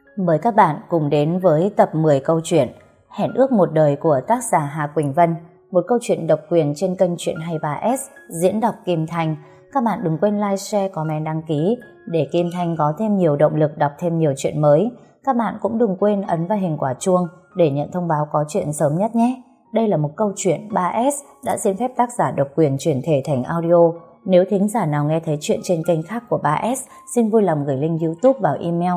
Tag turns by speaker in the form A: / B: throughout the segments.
A: Mời các bạn cùng đến với tập 10 câu chuyện Hẹn ước một đời của tác giả Hà Quỳnh Vân, một câu chuyện độc quyền trên kênh Chuyện 23S, diễn đọc Kim Thanh. Các bạn đừng quên like, share, comment, đăng ký để Kim Thanh có thêm nhiều động lực đọc thêm nhiều chuyện mới. Các bạn cũng đừng quên ấn vào hình quả chuông để nhận thông báo có chuyện sớm nhất nhé. Đây là một câu chuyện 3S đã xin phép tác giả độc quyền chuyển thể thành audio. Nếu thính giả nào nghe thấy chuyện trên kênh khác của 3S, xin vui lòng gửi link YouTube vào email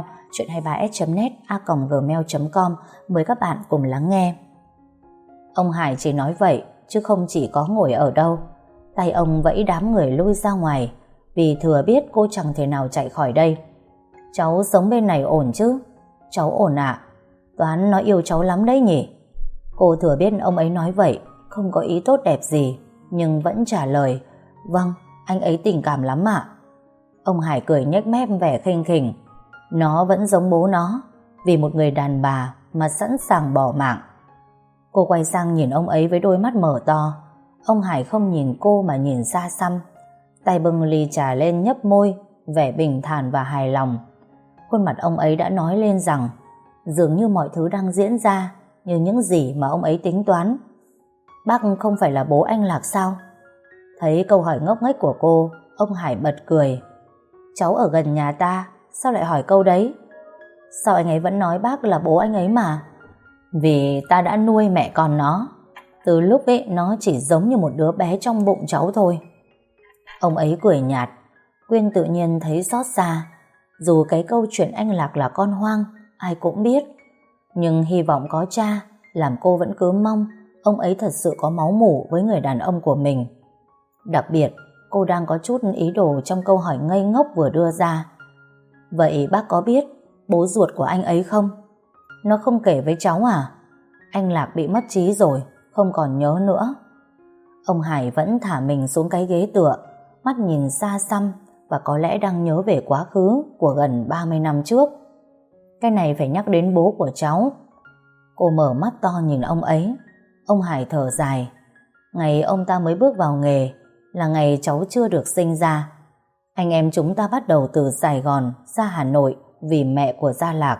A: chuyện23s.net@gmail.com. Mời các bạn cùng lắng nghe. Ông Hải chỉ nói vậy chứ không chỉ có ngồi ở đâu. Tay ông vẫy đám người lui ra ngoài, vì thừa biết cô chẳng thể nào chạy khỏi đây. Cháu sống bên này ổn chứ? Cháu ổn ạ. Toán nó yêu cháu lắm đấy nhỉ? Cô thừa biết ông ấy nói vậy không có ý tốt đẹp gì, nhưng vẫn trả lời: Vâng, anh ấy tình cảm lắm ạ. Ông Hải cười nhếch mép vẻ khinh khỉnh. Nó vẫn giống bố nó, vì một người đàn bà mà sẵn sàng bỏ mạng. Cô quay sang nhìn ông ấy với đôi mắt mở to. Ông Hải không nhìn cô mà nhìn xa xăm, tay bưng ly trà lên nhấp môi, vẻ bình thản và hài lòng. Khuôn mặt ông ấy đã nói lên rằng dường như mọi thứ đang diễn ra như những gì mà ông ấy tính toán. Bác không phải là bố anh Lạc sao? Thấy câu hỏi ngốc nghếch của cô, ông Hải bật cười. Cháu ở gần nhà ta, sao lại hỏi câu đấy? Sao anh ấy vẫn nói bác là bố anh ấy mà? Vì ta đã nuôi mẹ con nó. Từ lúc ấy nó chỉ giống như một đứa bé trong bụng cháu thôi. Ông ấy cười nhạt. Quyên tự nhiên thấy xót xa. Dù cái câu chuyện anh Lạc là con hoang ai cũng biết, nhưng hy vọng có cha làm cô vẫn cứ mong ông ấy thật sự có máu mủ với người đàn ông của mình. Đặc biệt cô đang có chút ý đồ trong câu hỏi ngây ngốc vừa đưa ra. Vậy bác có biết bố ruột của anh ấy không? Nó không kể với cháu à? Anh Lạc bị mất trí rồi, không còn nhớ nữa. Ông Hải vẫn thả mình xuống cái ghế tựa, mắt nhìn xa xăm và có lẽ đang nhớ về quá khứ của gần 30 năm trước. Cái này phải nhắc đến bố của cháu. Cô mở mắt to nhìn ông ấy. Ông Hải thở dài. Ngày ông ta mới bước vào nghề là ngày cháu chưa được sinh ra. Anh em chúng ta bắt đầu từ Sài Gòn ra Hà Nội vì mẹ của Gia Lạc.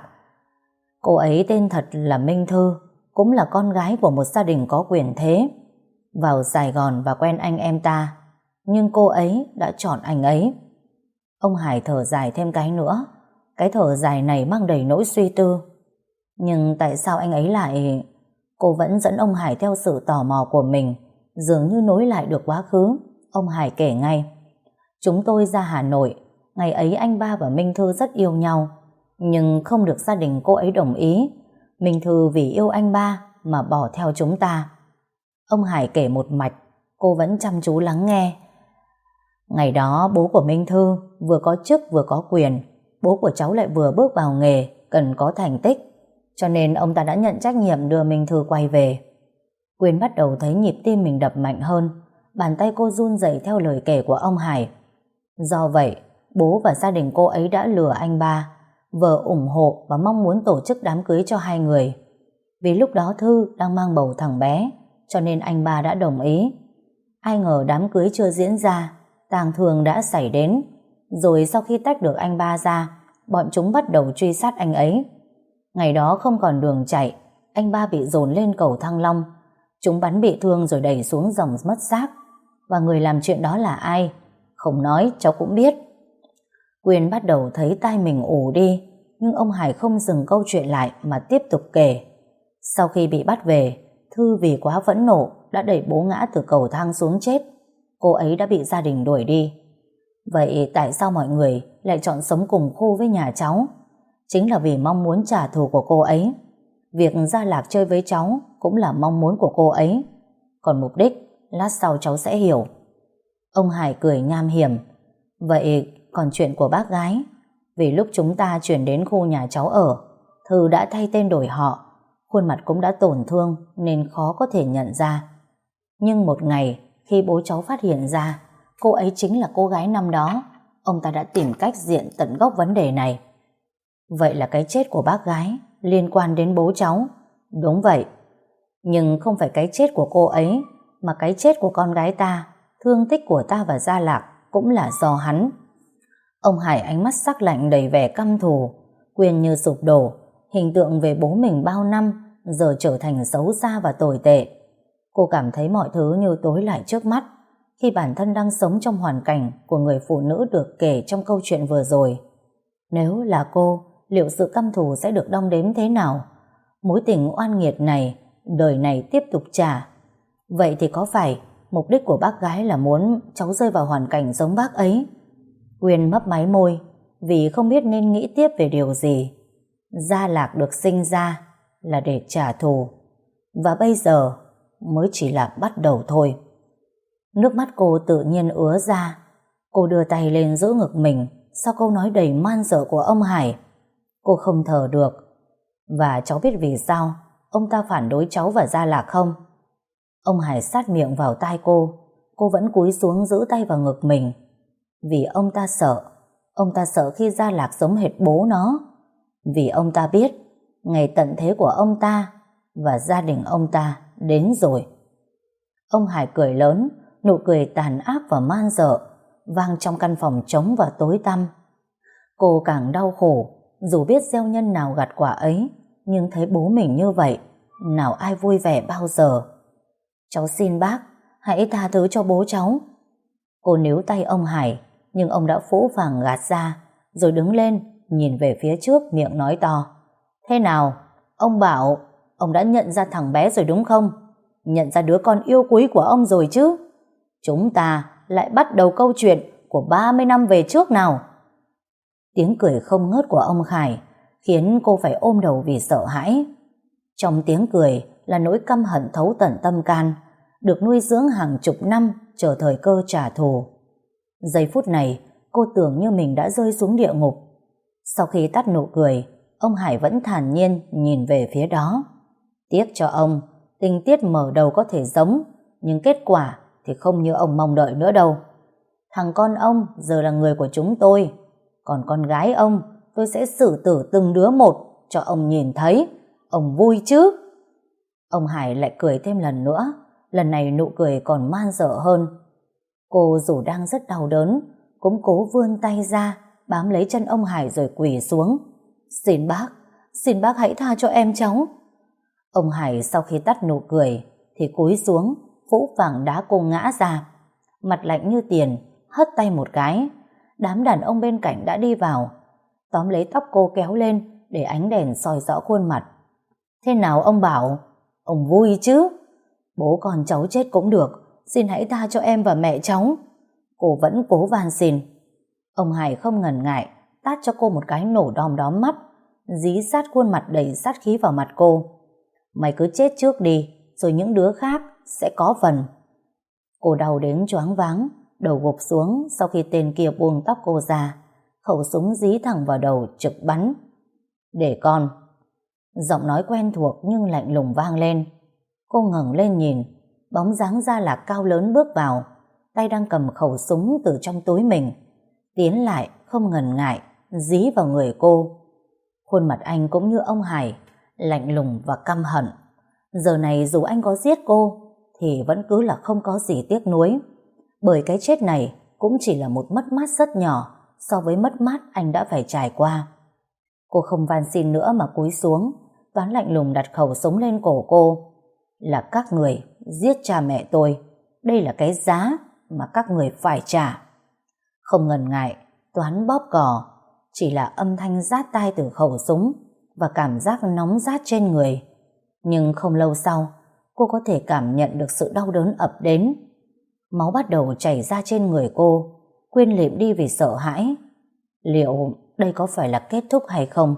A: Cô ấy tên thật là Minh Thư, cũng là con gái của một gia đình có quyền thế. Vào Sài Gòn và quen anh em ta, nhưng cô ấy đã chọn anh ấy. Ông Hải thở dài thêm cái nữa. Cái thở dài này mang đầy nỗi suy tư. Nhưng tại sao anh ấy lại... Cô vẫn dẫn ông Hải theo sự tò mò của mình, dường như nối lại được quá khứ. Ông Hải kể ngay. Chúng tôi ra Hà Nội. Ngày ấy anh ba và Minh Thư rất yêu nhau, nhưng không được gia đình cô ấy đồng ý. Minh Thư vì yêu anh ba mà bỏ theo chúng ta. Ông Hải kể một mạch. Cô vẫn chăm chú lắng nghe. Ngày đó bố của Minh Thư vừa có chức vừa có quyền. Bố của cháu lại vừa bước vào nghề, cần có thành tích, cho nên ông ta đã nhận trách nhiệm đưa Minh Thư quay về. Quyên bắt đầu thấy nhịp tim mình đập mạnh hơn. Bàn tay cô run rẩy theo lời kể của ông Hải. Do vậy bố và gia đình cô ấy đã lừa anh ba. Vợ ủng hộ và mong muốn tổ chức đám cưới cho hai người. Vì lúc đó Thư đang mang bầu thằng bé, cho nên anh ba đã đồng ý. Ai ngờ đám cưới chưa diễn ra, tang thương đã xảy đến. Rồi sau khi tách được anh ba ra, bọn chúng bắt đầu truy sát anh ấy. Ngày đó không còn đường chạy, anh ba bị dồn lên cầu Thăng Long. Chúng bắn bị thương rồi đẩy xuống dòng mất xác. Và người làm chuyện đó là ai? Không nói cháu cũng biết. Quyên bắt đầu thấy tai mình ù đi, nhưng ông Hải không dừng câu chuyện lại mà tiếp tục kể. Sau khi bị bắt về, Thư vì quá phẫn nộ đã đẩy bố ngã từ cầu thang xuống chết. Cô ấy đã bị gia đình đuổi đi. Vậy tại sao mọi người lại chọn sống cùng khu với nhà cháu? Chính là vì mong muốn trả thù của cô ấy. Việc Gia Lạc chơi với cháu cũng là mong muốn của cô ấy. Còn mục đích, lát sau cháu sẽ hiểu. Ông Hải cười nham hiểm. Vậy còn chuyện của bác gái? Vì lúc chúng ta chuyển đến khu nhà cháu ở, Thư đã thay tên đổi họ. Khuôn mặt cũng đã tổn thương nên khó có thể nhận ra. Nhưng một ngày khi bố cháu phát hiện ra cô ấy chính là cô gái năm đó, ông ta đã tìm cách diện tận gốc vấn đề này. Vậy là cái chết của bác gái liên quan đến bố cháu. Đúng vậy. Nhưng không phải cái chết của cô ấy, mà cái chết của con gái ta, thương tích của ta và Gia Lạc cũng là do hắn. Ông Hải ánh mắt sắc lạnh đầy vẻ căm thù. Quyên như sụp đổ. Hình tượng về bố mình bao năm giờ trở thành xấu xa và tồi tệ. Cô cảm thấy mọi thứ như tối lại trước mắt khi bản thân đang sống trong hoàn cảnh của người phụ nữ được kể trong câu chuyện vừa rồi. Nếu là cô, liệu sự căm thù sẽ được đong đếm thế nào? Mối tình oan nghiệt này, đời này tiếp tục trả. Vậy thì có phải mục đích của bác gái là muốn cháu rơi vào hoàn cảnh giống bác ấy? Quyên mấp máy môi vì không biết nên nghĩ tiếp về điều gì. Gia Lạc được sinh ra là để trả thù, và bây giờ mới chỉ là bắt đầu thôi. Nước mắt cô tự nhiên ứa ra. Cô đưa tay lên giữ ngực mình sau câu nói đầy man dợ của ông Hải. Cô không thở được. Và cháu biết vì sao ông ta phản đối cháu và Gia Lạc không? Ông Hải sát miệng vào tai cô. Cô vẫn cúi xuống giữ tay vào ngực mình. Vì ông ta sợ. Ông ta sợ khi Gia Lạc giống hệt bố nó. Vì ông ta biết ngày tận thế của ông ta và gia đình ông ta đến rồi. Ông Hải cười lớn, nụ cười tàn ác và man dợ, vang trong căn phòng trống và tối tăm. Cô càng đau khổ, dù biết gieo nhân nào gặt quả ấy, nhưng thấy bố mình như vậy, nào ai vui vẻ bao giờ. Cháu xin bác, hãy tha thứ cho bố cháu. Cô níu tay ông Hải, nhưng ông đã phũ phàng gạt ra, rồi đứng lên, nhìn về phía trước, miệng nói to. Thế nào, ông bảo ông đã nhận ra thằng bé rồi đúng không? Nhận ra đứa con yêu quý của ông rồi chứ? Chúng ta lại bắt đầu câu chuyện của 30 năm về trước nào. Tiếng cười không ngớt của ông Khải khiến cô phải ôm đầu vì sợ hãi. Trong tiếng cười là nỗi căm hận thấu tận tâm can, được nuôi dưỡng hàng chục năm chờ thời cơ trả thù. Giây phút này, cô tưởng như mình đã rơi xuống địa ngục. Sau khi tắt nụ cười, ông Hải vẫn thản nhiên nhìn về phía đó. Tiếc cho ông, tình tiết mở đầu có thể giống, nhưng kết quả thì không như ông mong đợi nữa đâu. Thằng con ông giờ là người của chúng tôi, còn con gái ông tôi sẽ xử tử từng đứa một cho ông nhìn thấy. Ông vui chứ? Ông Hải lại cười thêm lần nữa, lần này nụ cười còn man dợ hơn. Cô dù đang rất đau đớn, cũng cố vươn tay ra, bám lấy chân ông Hải rồi quỳ xuống. Xin bác hãy tha cho em cháu. Ông Hải sau khi tắt nụ cười thì cúi xuống, phũ phàng đá cô ngã ra. Mặt lạnh như tiền, hất tay một cái. Đám đàn ông bên cạnh đã đi vào, tóm lấy tóc cô kéo lên để ánh đèn soi rõ khuôn mặt. Thế nào ông Bảo? Ông vui chứ? Bố con cháu chết cũng được, xin hãy tha cho em và mẹ cháu. Cô vẫn cố van xin. Ông Hải không ngần ngại tát cho cô một cái nổ đom đóm mắt, dí sát khuôn mặt đầy sát khí vào mặt cô. Mày cứ chết trước đi, rồi những đứa khác sẽ có phần. Cô đau đến choáng váng, đầu gục xuống sau khi tên kia buông tóc cô ra, khẩu súng dí thẳng vào đầu trực bắn. Để con. Giọng nói quen thuộc nhưng lạnh lùng vang lên. Cô ngẩng lên nhìn, bóng dáng Gia Lạc cao lớn bước vào, tay đang cầm khẩu súng từ trong túi mình, tiến lại không ngần ngại dí vào người cô. Khuôn mặt anh cũng như ông Hải, lạnh lùng và căm hận. Giờ này dù anh có giết cô thì vẫn cứ là không có gì tiếc nuối, bởi cái chết này cũng chỉ là một mất mát rất nhỏ so với mất mát anh đã phải trải qua. Cô không van xin nữa mà cúi xuống, Toán lạnh lùng đặt khẩu súng lên cổ cô. Là các người giết cha mẹ tôi, đây là cái giá mà các người phải trả. Không ngần ngại, Toán bóp cò, chỉ là âm thanh rát tai từ khẩu súng và cảm giác nóng rát trên người. Nhưng không lâu sau, cô có thể cảm nhận được sự đau đớn ập đến. Máu bắt đầu chảy ra trên người cô, Quyên lịm đi vì sợ hãi. Liệu đây có phải là kết thúc hay không?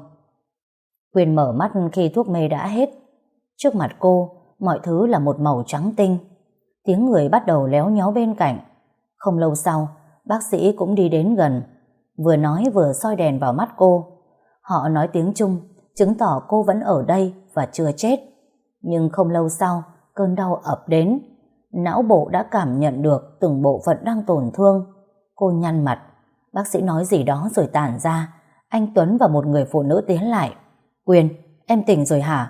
A: Quyên mở mắt khi thuốc mê đã hết. Trước mặt cô, mọi thứ là một màu trắng tinh. Tiếng người bắt đầu léo nhéo bên cạnh. Không lâu sau, bác sĩ cũng đi đến gần, vừa nói vừa soi đèn vào mắt cô. Họ nói tiếng Trung, chứng tỏ cô vẫn ở đây và chưa chết. Nhưng không lâu sau, cơn đau ập đến. Não bộ đã cảm nhận được từng bộ phận đang tổn thương. Cô nhăn mặt. Bác sĩ nói gì đó rồi tản ra. Anh Tuấn và một người phụ nữ tiến lại. Quyên, em tỉnh rồi hả?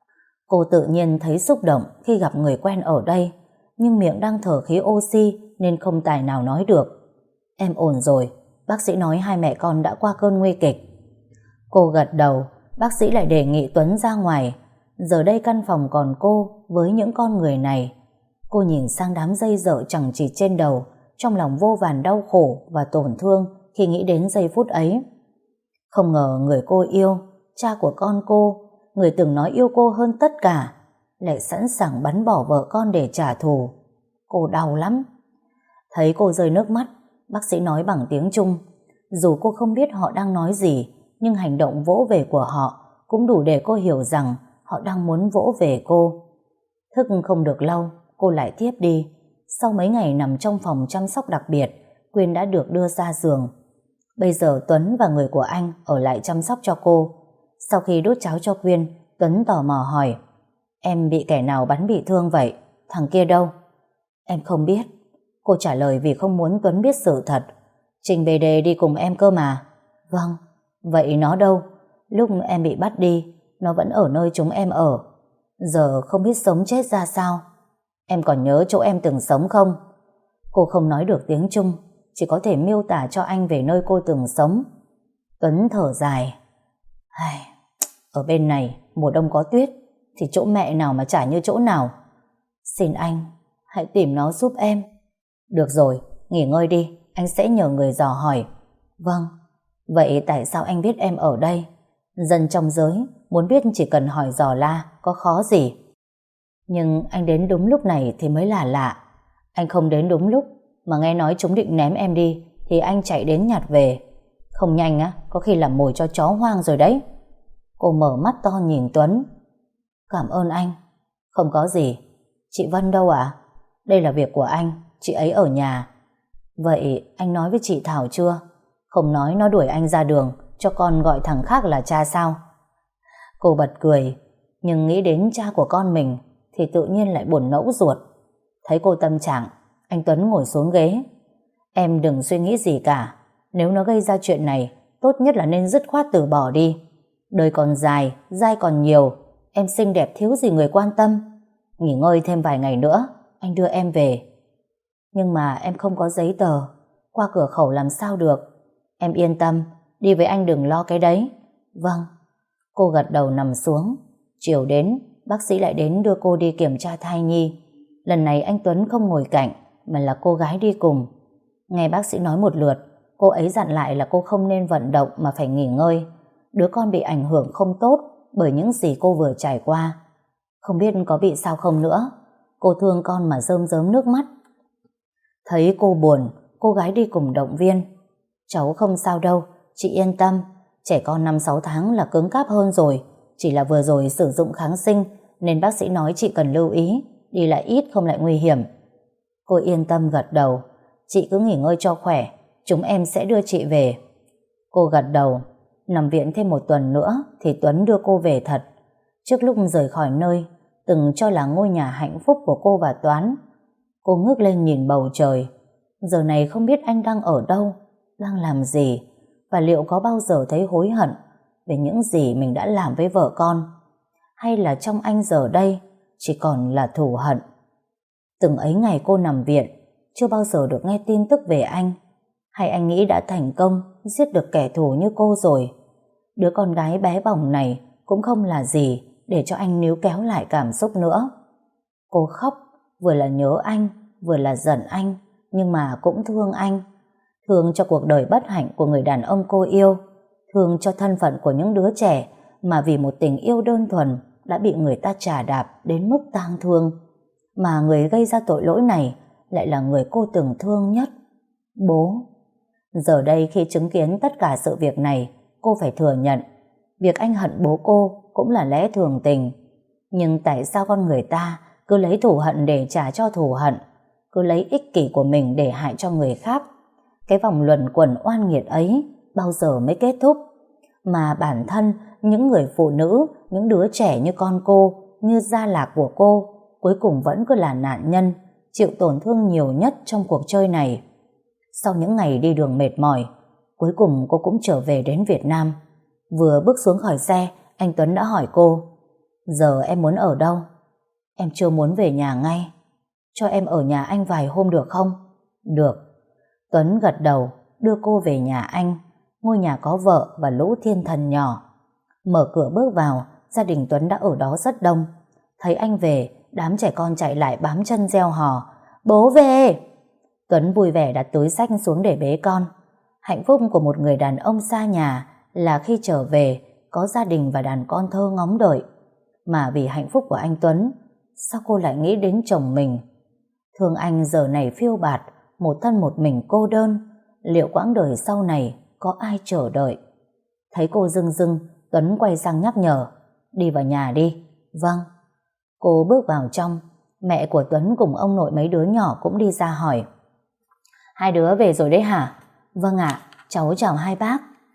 A: Cô tự nhiên thấy xúc động khi gặp người quen ở đây, nhưng miệng đang thở khí oxy nên không tài nào nói được. Em ổn rồi, bác sĩ nói hai mẹ con đã qua cơn nguy kịch. Cô gật đầu, bác sĩ lại đề nghị Tuấn ra ngoài. Giờ đây căn phòng còn cô với những con người này. Cô nhìn sang đám dây dợ chẳng chịt trên đầu, trong lòng vô vàn đau khổ và tổn thương khi nghĩ đến giây phút ấy. Không ngờ người cô yêu, cha của con cô, người từng nói yêu cô hơn tất cả, lại sẵn sàng bắn bỏ vợ con để trả thù. Cô đau lắm. Thấy cô rơi nước mắt, bác sĩ nói bằng tiếng Trung. Dù cô không biết họ đang nói gì, nhưng hành động vỗ về của họ cũng đủ để cô hiểu rằng họ đang muốn vỗ về cô. Thức không được lâu, cô lại thiếp đi. Sau mấy ngày nằm trong phòng chăm sóc đặc biệt, Quyên đã được đưa ra giường. Bây giờ Tuấn và người của anh ở lại chăm sóc cho cô. Sau khi đút cháo cho Quyên, Tuấn tò mò hỏi: Em bị kẻ nào bắn bị thương vậy? Thằng kia đâu? Em không biết. Cô trả lời vì không muốn Tuấn biết sự thật. Trình BD đi cùng em cơ mà. Vâng. Vậy nó đâu? Lúc em bị bắt đi, nó vẫn ở nơi chúng em ở. Giờ không biết sống chết ra sao. Em còn nhớ chỗ em từng sống không? Cô không nói được tiếng Trung, chỉ có thể miêu tả cho anh về nơi cô từng sống. Tuấn thở dài. Ở bên này mùa đông có tuyết, thì chỗ mẹ nào mà chả như chỗ nào. Xin anh hãy tìm nó giúp em. Được rồi, nghỉ ngơi đi, anh sẽ nhờ người dò hỏi. Vâng. Vậy tại sao anh biết em ở đây? Dân trong giới muốn biết chỉ cần hỏi dò la, có khó gì. Nhưng anh đến đúng lúc này thì mới là lạ. Anh không đến đúng lúc, mà nghe nói chúng định ném em đi thì anh chạy đến nhặt về. Không nhanh á, có khi làm mồi cho chó hoang rồi đấy. Cô mở mắt to nhìn Tuấn. Cảm ơn anh. Không có gì. Chị Vân đâu ạ? Đây là việc của anh, chị ấy ở nhà. Vậy anh nói với chị Thảo chưa? Không nói nó đuổi anh ra đường, cho con gọi thằng khác là cha sao? Cô bật cười, nhưng nghĩ đến cha của con mình thì tự nhiên lại buồn nẫu ruột. Thấy cô tâm trạng, anh Tuấn ngồi xuống ghế. Em đừng suy nghĩ gì cả. Nếu nó gây ra chuyện này, tốt nhất là nên dứt khoát từ bỏ đi. Đời còn dài, dai còn nhiều. Em xinh đẹp thiếu gì người quan tâm. Nghỉ ngơi thêm vài ngày nữa, anh đưa em về. Nhưng mà em không có giấy tờ, qua cửa khẩu làm sao được. Em yên tâm, đi với anh đừng lo cái đấy. Vâng. Cô gật đầu nằm xuống. Chiều đến, bác sĩ lại đến đưa cô đi kiểm tra thai nhi. Lần này anh Tuấn không ngồi cạnh, mà là cô gái đi cùng. Nghe bác sĩ nói một lượt, cô ấy dặn lại là cô không nên vận động mà phải nghỉ ngơi. Đứa con bị ảnh hưởng không tốt bởi những gì cô vừa trải qua. Không biết có bị sao không nữa. Cô thương con mà rơm rớm nước mắt. Thấy cô buồn, cô gái đi cùng động viên. Cháu không sao đâu, chị yên tâm. Trẻ con 5-6 tháng là cứng cáp hơn rồi. Chỉ là vừa rồi sử dụng kháng sinh, nên bác sĩ nói chị cần lưu ý, đi lại ít không lại nguy hiểm. Cô yên tâm gật đầu. Chị cứ nghỉ ngơi cho khỏe, chúng em sẽ đưa chị về. Cô gật đầu. Nằm viện thêm một tuần nữa thì Tuấn đưa cô về thật. Trước lúc rời khỏi nơi từng cho là ngôi nhà hạnh phúc của cô và Toán, cô ngước lên nhìn bầu trời. Giờ này không biết anh đang ở đâu, đang làm gì, và liệu có bao giờ thấy hối hận về những gì mình đã làm với vợ con, hay là trong anh giờ đây chỉ còn là thù hận. Từng ấy ngày cô nằm viện, chưa bao giờ được nghe tin tức về anh. Hay anh nghĩ đã thành công giết được kẻ thù như cô rồi? Đứa con gái bé bỏng này cũng không là gì để cho anh níu kéo lại cảm xúc nữa. Cô khóc, vừa là nhớ anh, vừa là giận anh, nhưng mà cũng thương anh. Thương cho cuộc đời bất hạnh của người đàn ông cô yêu, thương cho thân phận của những đứa trẻ mà vì một tình yêu đơn thuần đã bị người ta chà đạp đến mức tang thương. Mà người gây ra tội lỗi này lại là người cô từng thương nhất, bố. Giờ đây khi chứng kiến tất cả sự việc này, cô phải thừa nhận việc anh hận bố cô cũng là lẽ thường tình. Nhưng tại sao con người ta cứ lấy thù hận để trả cho thù hận, cứ lấy ích kỷ của mình để hại cho người khác? Cái vòng luẩn quẩn oan nghiệt ấy bao giờ mới kết thúc? Mà bản thân những người phụ nữ, những đứa trẻ như con cô, như gia lạc của cô, cuối cùng vẫn cứ là nạn nhân, chịu tổn thương nhiều nhất trong cuộc chơi này. Sau những ngày đi đường mệt mỏi, cuối cùng cô cũng trở về đến Việt Nam. Vừa bước xuống khỏi xe, anh Tuấn đã hỏi cô: giờ em muốn ở đâu? Em chưa muốn về nhà ngay. Cho em ở nhà anh vài hôm được không? Được. Tuấn gật đầu, đưa cô về nhà anh, ngôi nhà có vợ và lũ thiên thần nhỏ. Mở cửa bước vào, gia đình Tuấn đã ở đó rất đông. Thấy anh về, đám trẻ con chạy lại bám chân reo hò: "Bố về!" Tuấn vui vẻ đặt túi xách xuống để bế con. Hạnh phúc của một người đàn ông xa nhà là khi trở về có gia đình và đàn con thơ ngóng đợi. Mà vì hạnh phúc của anh Tuấn, sao cô lại nghĩ đến chồng mình? Thương anh giờ này phiêu bạt, một thân một mình cô đơn, liệu quãng đời sau này có ai chờ đợi? Thấy cô rưng rưng, Tuấn quay sang nhắc nhở: "Đi vào nhà đi." "Vâng." Cô bước vào trong. Mẹ của Tuấn cùng ông nội mấy đứa nhỏ cũng đi ra hỏi: "Hai đứa về rồi đấy hả?" "Vâng ạ, cháu chào hai bác."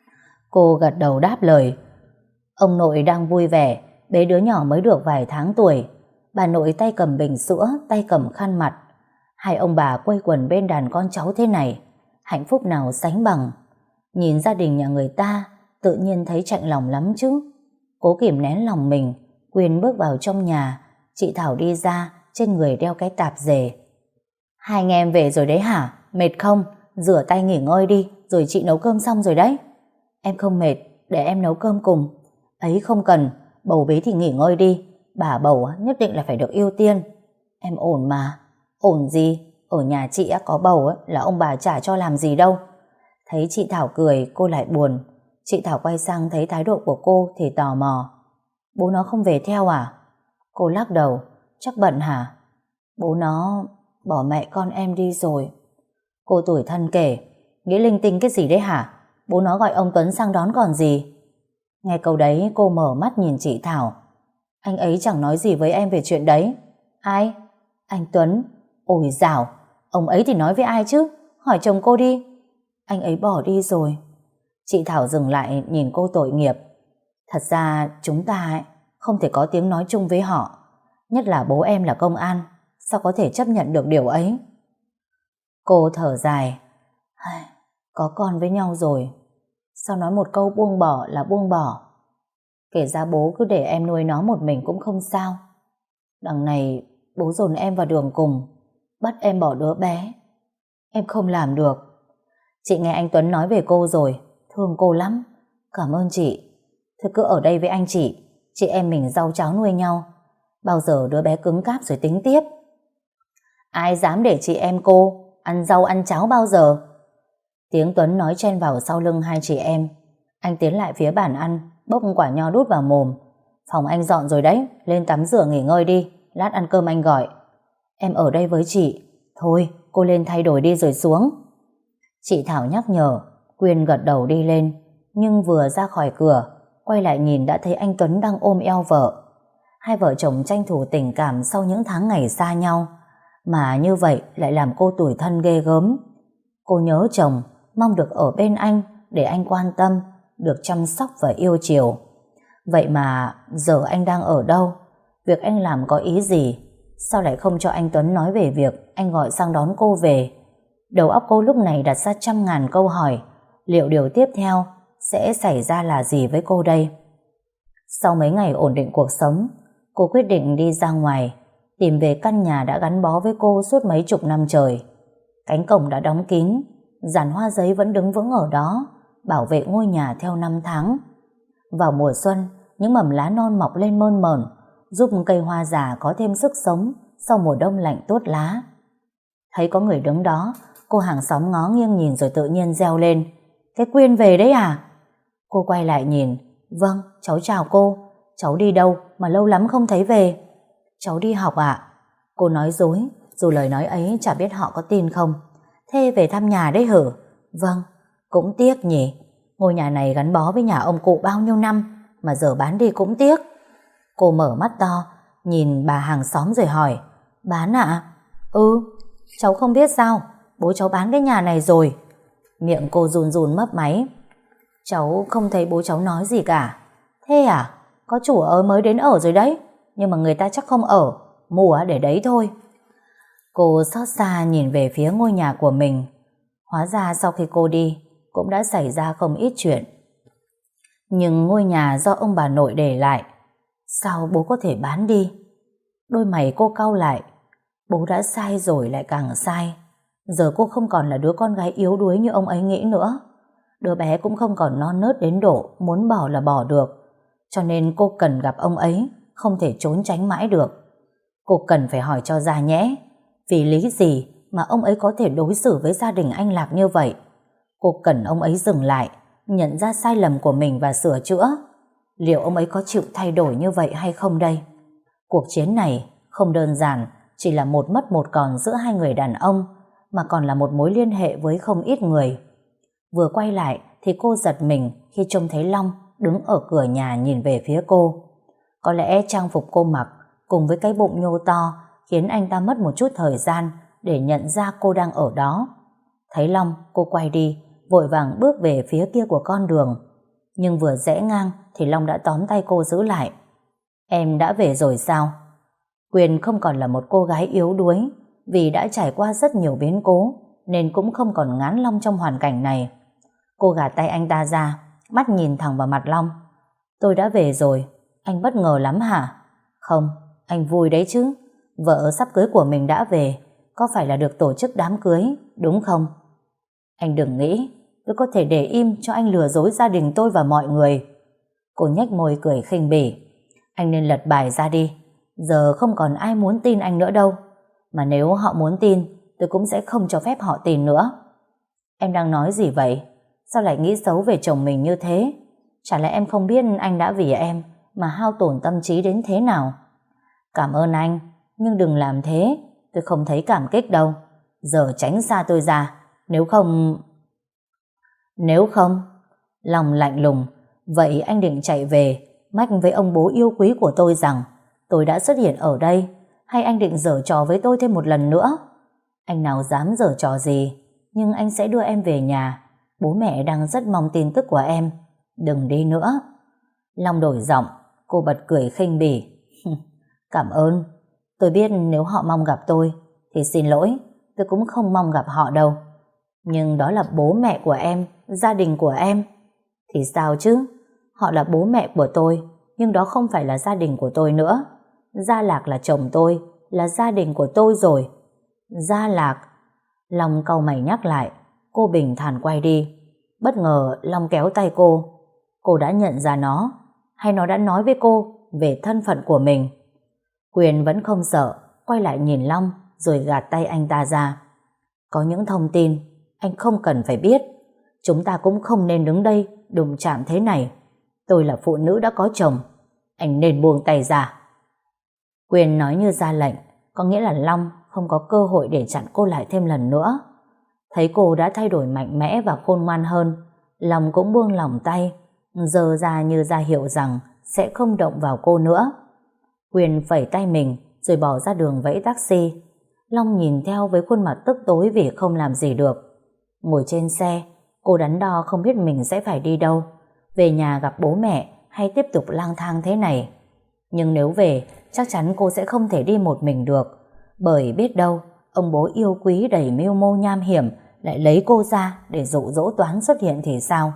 A: Cô gật đầu đáp lời. Ông nội đang vui vẻ bế đứa nhỏ mới được vài tháng tuổi. Bà nội tay cầm bình sữa, tay cầm khăn mặt. Hai ông bà quây quần bên đàn con cháu thế này, hạnh phúc nào sánh bằng. Nhìn gia đình nhà người ta, tự nhiên thấy chạnh lòng lắm chứ. Cố kìm nén lòng mình, Quyên bước vào trong nhà. Chị Thảo đi ra, trên người đeo cái tạp dề. "Hai anh em về rồi đấy hả? Mệt không? Rửa tay nghỉ ngơi đi, rồi chị nấu cơm xong rồi đấy." "Em không mệt, để em nấu cơm cùng." "Ấy không cần, bầu bế thì nghỉ ngơi đi. Bà bầu nhất định là phải được ưu tiên." "Em ổn mà." "Ổn gì? Ở nhà chị có bầu là ông bà chả cho làm gì đâu." Thấy chị Thảo cười, cô lại buồn. Chị Thảo quay sang thấy thái độ của cô thì tò mò: "Bố nó không về theo à?" Cô lắc đầu: "Chắc bận hả?" "Bố nó bỏ mẹ con em đi rồi." Cô tủi thân kể: "Nghĩ linh tinh cái gì đấy hả? Bố nó gọi ông Tuấn sang đón còn gì." Nghe câu đấy cô mở mắt nhìn chị Thảo: "Anh ấy chẳng nói gì với em về chuyện đấy." "Ai?" "Anh Tuấn." "Ôi dào, ông ấy thì nói với ai chứ? Hỏi chồng cô đi." "Anh ấy bỏ đi rồi." Chị Thảo dừng lại nhìn cô tội nghiệp. "Thật ra chúng ta không thể có tiếng nói chung với họ. Nhất là bố em là công an, sao có thể chấp nhận được điều ấy?" Cô thở dài: "Có con với nhau rồi, sao nói một câu buông bỏ là buông bỏ. Kể ra bố cứ để em nuôi nó một mình cũng không sao. Đằng này bố dồn em vào đường cùng, bắt em bỏ đứa bé. Em không làm được." "Chị nghe anh Tuấn nói về cô rồi, thương cô lắm." "Cảm ơn chị." "Thôi cứ ở đây với anh chị em mình rau cháo nuôi nhau. Bao giờ đứa bé cứng cáp rồi tính tiếp." "Ai dám để chị em cô ăn rau ăn cháo bao giờ?" Tiếng Tuấn nói chen vào sau lưng hai chị em. Anh tiến lại phía bàn ăn, bốc quả nho đút vào mồm. "Phòng anh dọn rồi đấy, lên tắm rửa nghỉ ngơi đi, lát ăn cơm anh gọi." "Em ở đây với chị." "Thôi, cô lên thay đổi đi rồi xuống." Chị Thảo nhắc nhở. Quyên gật đầu đi lên, nhưng vừa ra khỏi cửa, quay lại nhìn đã thấy anh Tuấn đang ôm eo vợ. Hai vợ chồng tranh thủ tình cảm sau những tháng ngày xa nhau, mà như vậy lại làm cô tủi thân ghê gớm. Cô nhớ chồng, mong được ở bên anh để anh quan tâm, được chăm sóc và yêu chiều. Vậy mà giờ anh đang ở đâu? Việc anh làm có ý gì? Sao lại không cho anh Tuấn nói về việc anh gọi sang đón cô về? Đầu óc cô lúc này đặt ra trăm ngàn câu hỏi. Liệu điều tiếp theo sẽ xảy ra là gì với cô đây? Sau mấy ngày ổn định cuộc sống, cô quyết định đi ra ngoài, tìm về căn nhà đã gắn bó với cô suốt mấy chục năm trời. Cánh cổng đã đóng kín, giàn hoa giấy vẫn đứng vững ở đó, bảo vệ ngôi nhà theo năm tháng. Vào mùa xuân, những mầm lá non mọc lên mơn mởn, giúp cây hoa già có thêm sức sống sau mùa đông lạnh tuốt lá. Thấy có người đứng đó, cô hàng xóm ngó nghiêng nhìn rồi tự nhiên reo lên: "Cái Quyên về đấy à?" Cô quay lại nhìn. "Vâng, cháu chào cô. Cháu đi đâu mà lâu lắm không thấy về?" "Cháu đi học ạ." Cô nói dối, dù lời nói ấy chả biết họ có tin không. "Thế về thăm nhà đấy hử?" "Vâng." "Cũng tiếc nhỉ, ngôi nhà này gắn bó với nhà ông cụ bao nhiêu năm, mà giờ bán đi cũng tiếc." Cô mở mắt to, nhìn bà hàng xóm rồi hỏi: "Bán ạ?" "Ừ, cháu không biết sao, bố cháu bán cái nhà này rồi." Miệng cô run run mấp máy. "Cháu không thấy bố cháu nói gì cả." "Thế à? Có chủ ở mới đến ở rồi đấy, nhưng mà người ta chắc không ở, mua để đấy thôi." Cô xót xa nhìn về phía ngôi nhà của mình. Hóa ra sau khi cô đi cũng đã xảy ra không ít chuyện. Nhưng ngôi nhà do ông bà nội để lại, sao bố có thể bán đi? Đôi mày cô cau lại. Bố đã sai rồi lại càng sai. Giờ cô không còn là đứa con gái yếu đuối như ông ấy nghĩ nữa. Đứa bé cũng không còn non nớt đến độ muốn bỏ là bỏ được. cho nên cô cần gặp ông ấy, không thể trốn tránh mãi được. Cô cần phải hỏi cho ra nhẽ, vì lý gì mà ông ấy có thể đối xử với gia đình anh Lạc như vậy. Cô cần ông ấy dừng lại, nhận ra sai lầm của mình và sửa chữa. Liệu ông ấy có chịu thay đổi như vậy hay không đây? Cuộc chiến này không đơn giản chỉ là một mất một còn giữa hai người đàn ông, mà còn là một mối liên hệ với không ít người. Vừa quay lại thì cô giật mình khi trông thấy Long đứng ở cửa nhà nhìn về phía cô. Có lẽ trang phục cô mặc cùng với cái bụng nhô to khiến anh ta mất một chút thời gian để nhận ra cô đang ở đó. Thấy Long, cô quay đi, vội vàng bước về phía kia của con đường. Nhưng vừa rẽ ngang thì Long đã tóm tay cô giữ lại. Em đã về rồi sao? Quyền không còn là một cô gái yếu đuối, vì đã trải qua rất nhiều biến cố nên cũng không còn ngán Long trong hoàn cảnh này. Cô gạt tay anh ta ra, mắt nhìn thẳng vào mặt Long. Tôi đã về rồi, anh bất ngờ lắm hả? Không, anh vui đấy chứ. Vợ sắp cưới của mình đã về, có phải là được tổ chức đám cưới, đúng không? Anh đừng nghĩ tôi có thể để im cho anh lừa dối gia đình tôi và mọi người. Cô nhếch môi cười khinh bỉ. Anh nên lật bài ra đi. Giờ không còn ai muốn tin anh nữa đâu. Mà nếu họ muốn tin, tôi cũng sẽ không cho phép họ tin nữa. Em đang nói gì vậy? Sao lại nghĩ xấu về chồng mình như thế? Chả lẽ em không biết anh đã vì em mà hao tổn tâm trí đến thế nào? Cảm ơn anh, nhưng đừng làm thế. Tôi không thấy cảm kích đâu. Giờ tránh xa tôi ra. Nếu không... Lòng lạnh lùng. Vậy anh định chạy về mách với ông bố yêu quý của tôi rằng tôi đã xuất hiện ở đây, hay anh định giở trò với tôi thêm một lần nữa? Anh nào dám giở trò gì, nhưng anh sẽ đưa em về nhà. Bố mẹ đang rất mong tin tức của em. Đừng đi nữa. Long đổi giọng, cô bật cười khinh bỉ. Cảm ơn. Tôi biết nếu họ mong gặp tôi thì xin lỗi, tôi cũng không mong gặp họ đâu. Nhưng đó là bố mẹ của em, gia đình của em. Thì sao chứ? Họ là bố mẹ của tôi, nhưng đó không phải là gia đình của tôi nữa. Gia Lạc là chồng tôi, là gia đình của tôi rồi. Gia Lạc. Long cau mày nhắc lại. Cô bình thản quay đi. Bất ngờ Long kéo tay cô. Cô đã nhận ra nó, hay nó đã nói với cô về thân phận của mình? Quyền vẫn không sợ, quay lại nhìn Long rồi gạt tay anh ta ra. Có những thông tin anh không cần phải biết. Chúng ta cũng không nên đứng đây đụng chạm thế này. Tôi là phụ nữ đã có chồng, anh nên buông tay ra. Quyền nói như ra lệnh, có nghĩa là Long không có cơ hội để chặn cô lại thêm lần nữa. Thấy cô đã thay đổi mạnh mẽ và khôn ngoan hơn, Long cũng buông lỏng tay, giơ ra như ra hiệu rằng sẽ không động vào cô nữa. Quyền phẩy tay mình rồi bỏ ra đường vẫy taxi. Long nhìn theo với khuôn mặt tức tối vì không làm gì được. Ngồi trên xe, cô đắn đo không biết mình sẽ phải đi đâu, về nhà gặp bố mẹ hay tiếp tục lang thang thế này. Nhưng nếu về, chắc chắn cô sẽ không thể đi một mình được, bởi biết đâu ông bố yêu quý đầy mưu mô nham hiểm lại lấy cô ra để dụ dỗ Toán xuất hiện thì sao?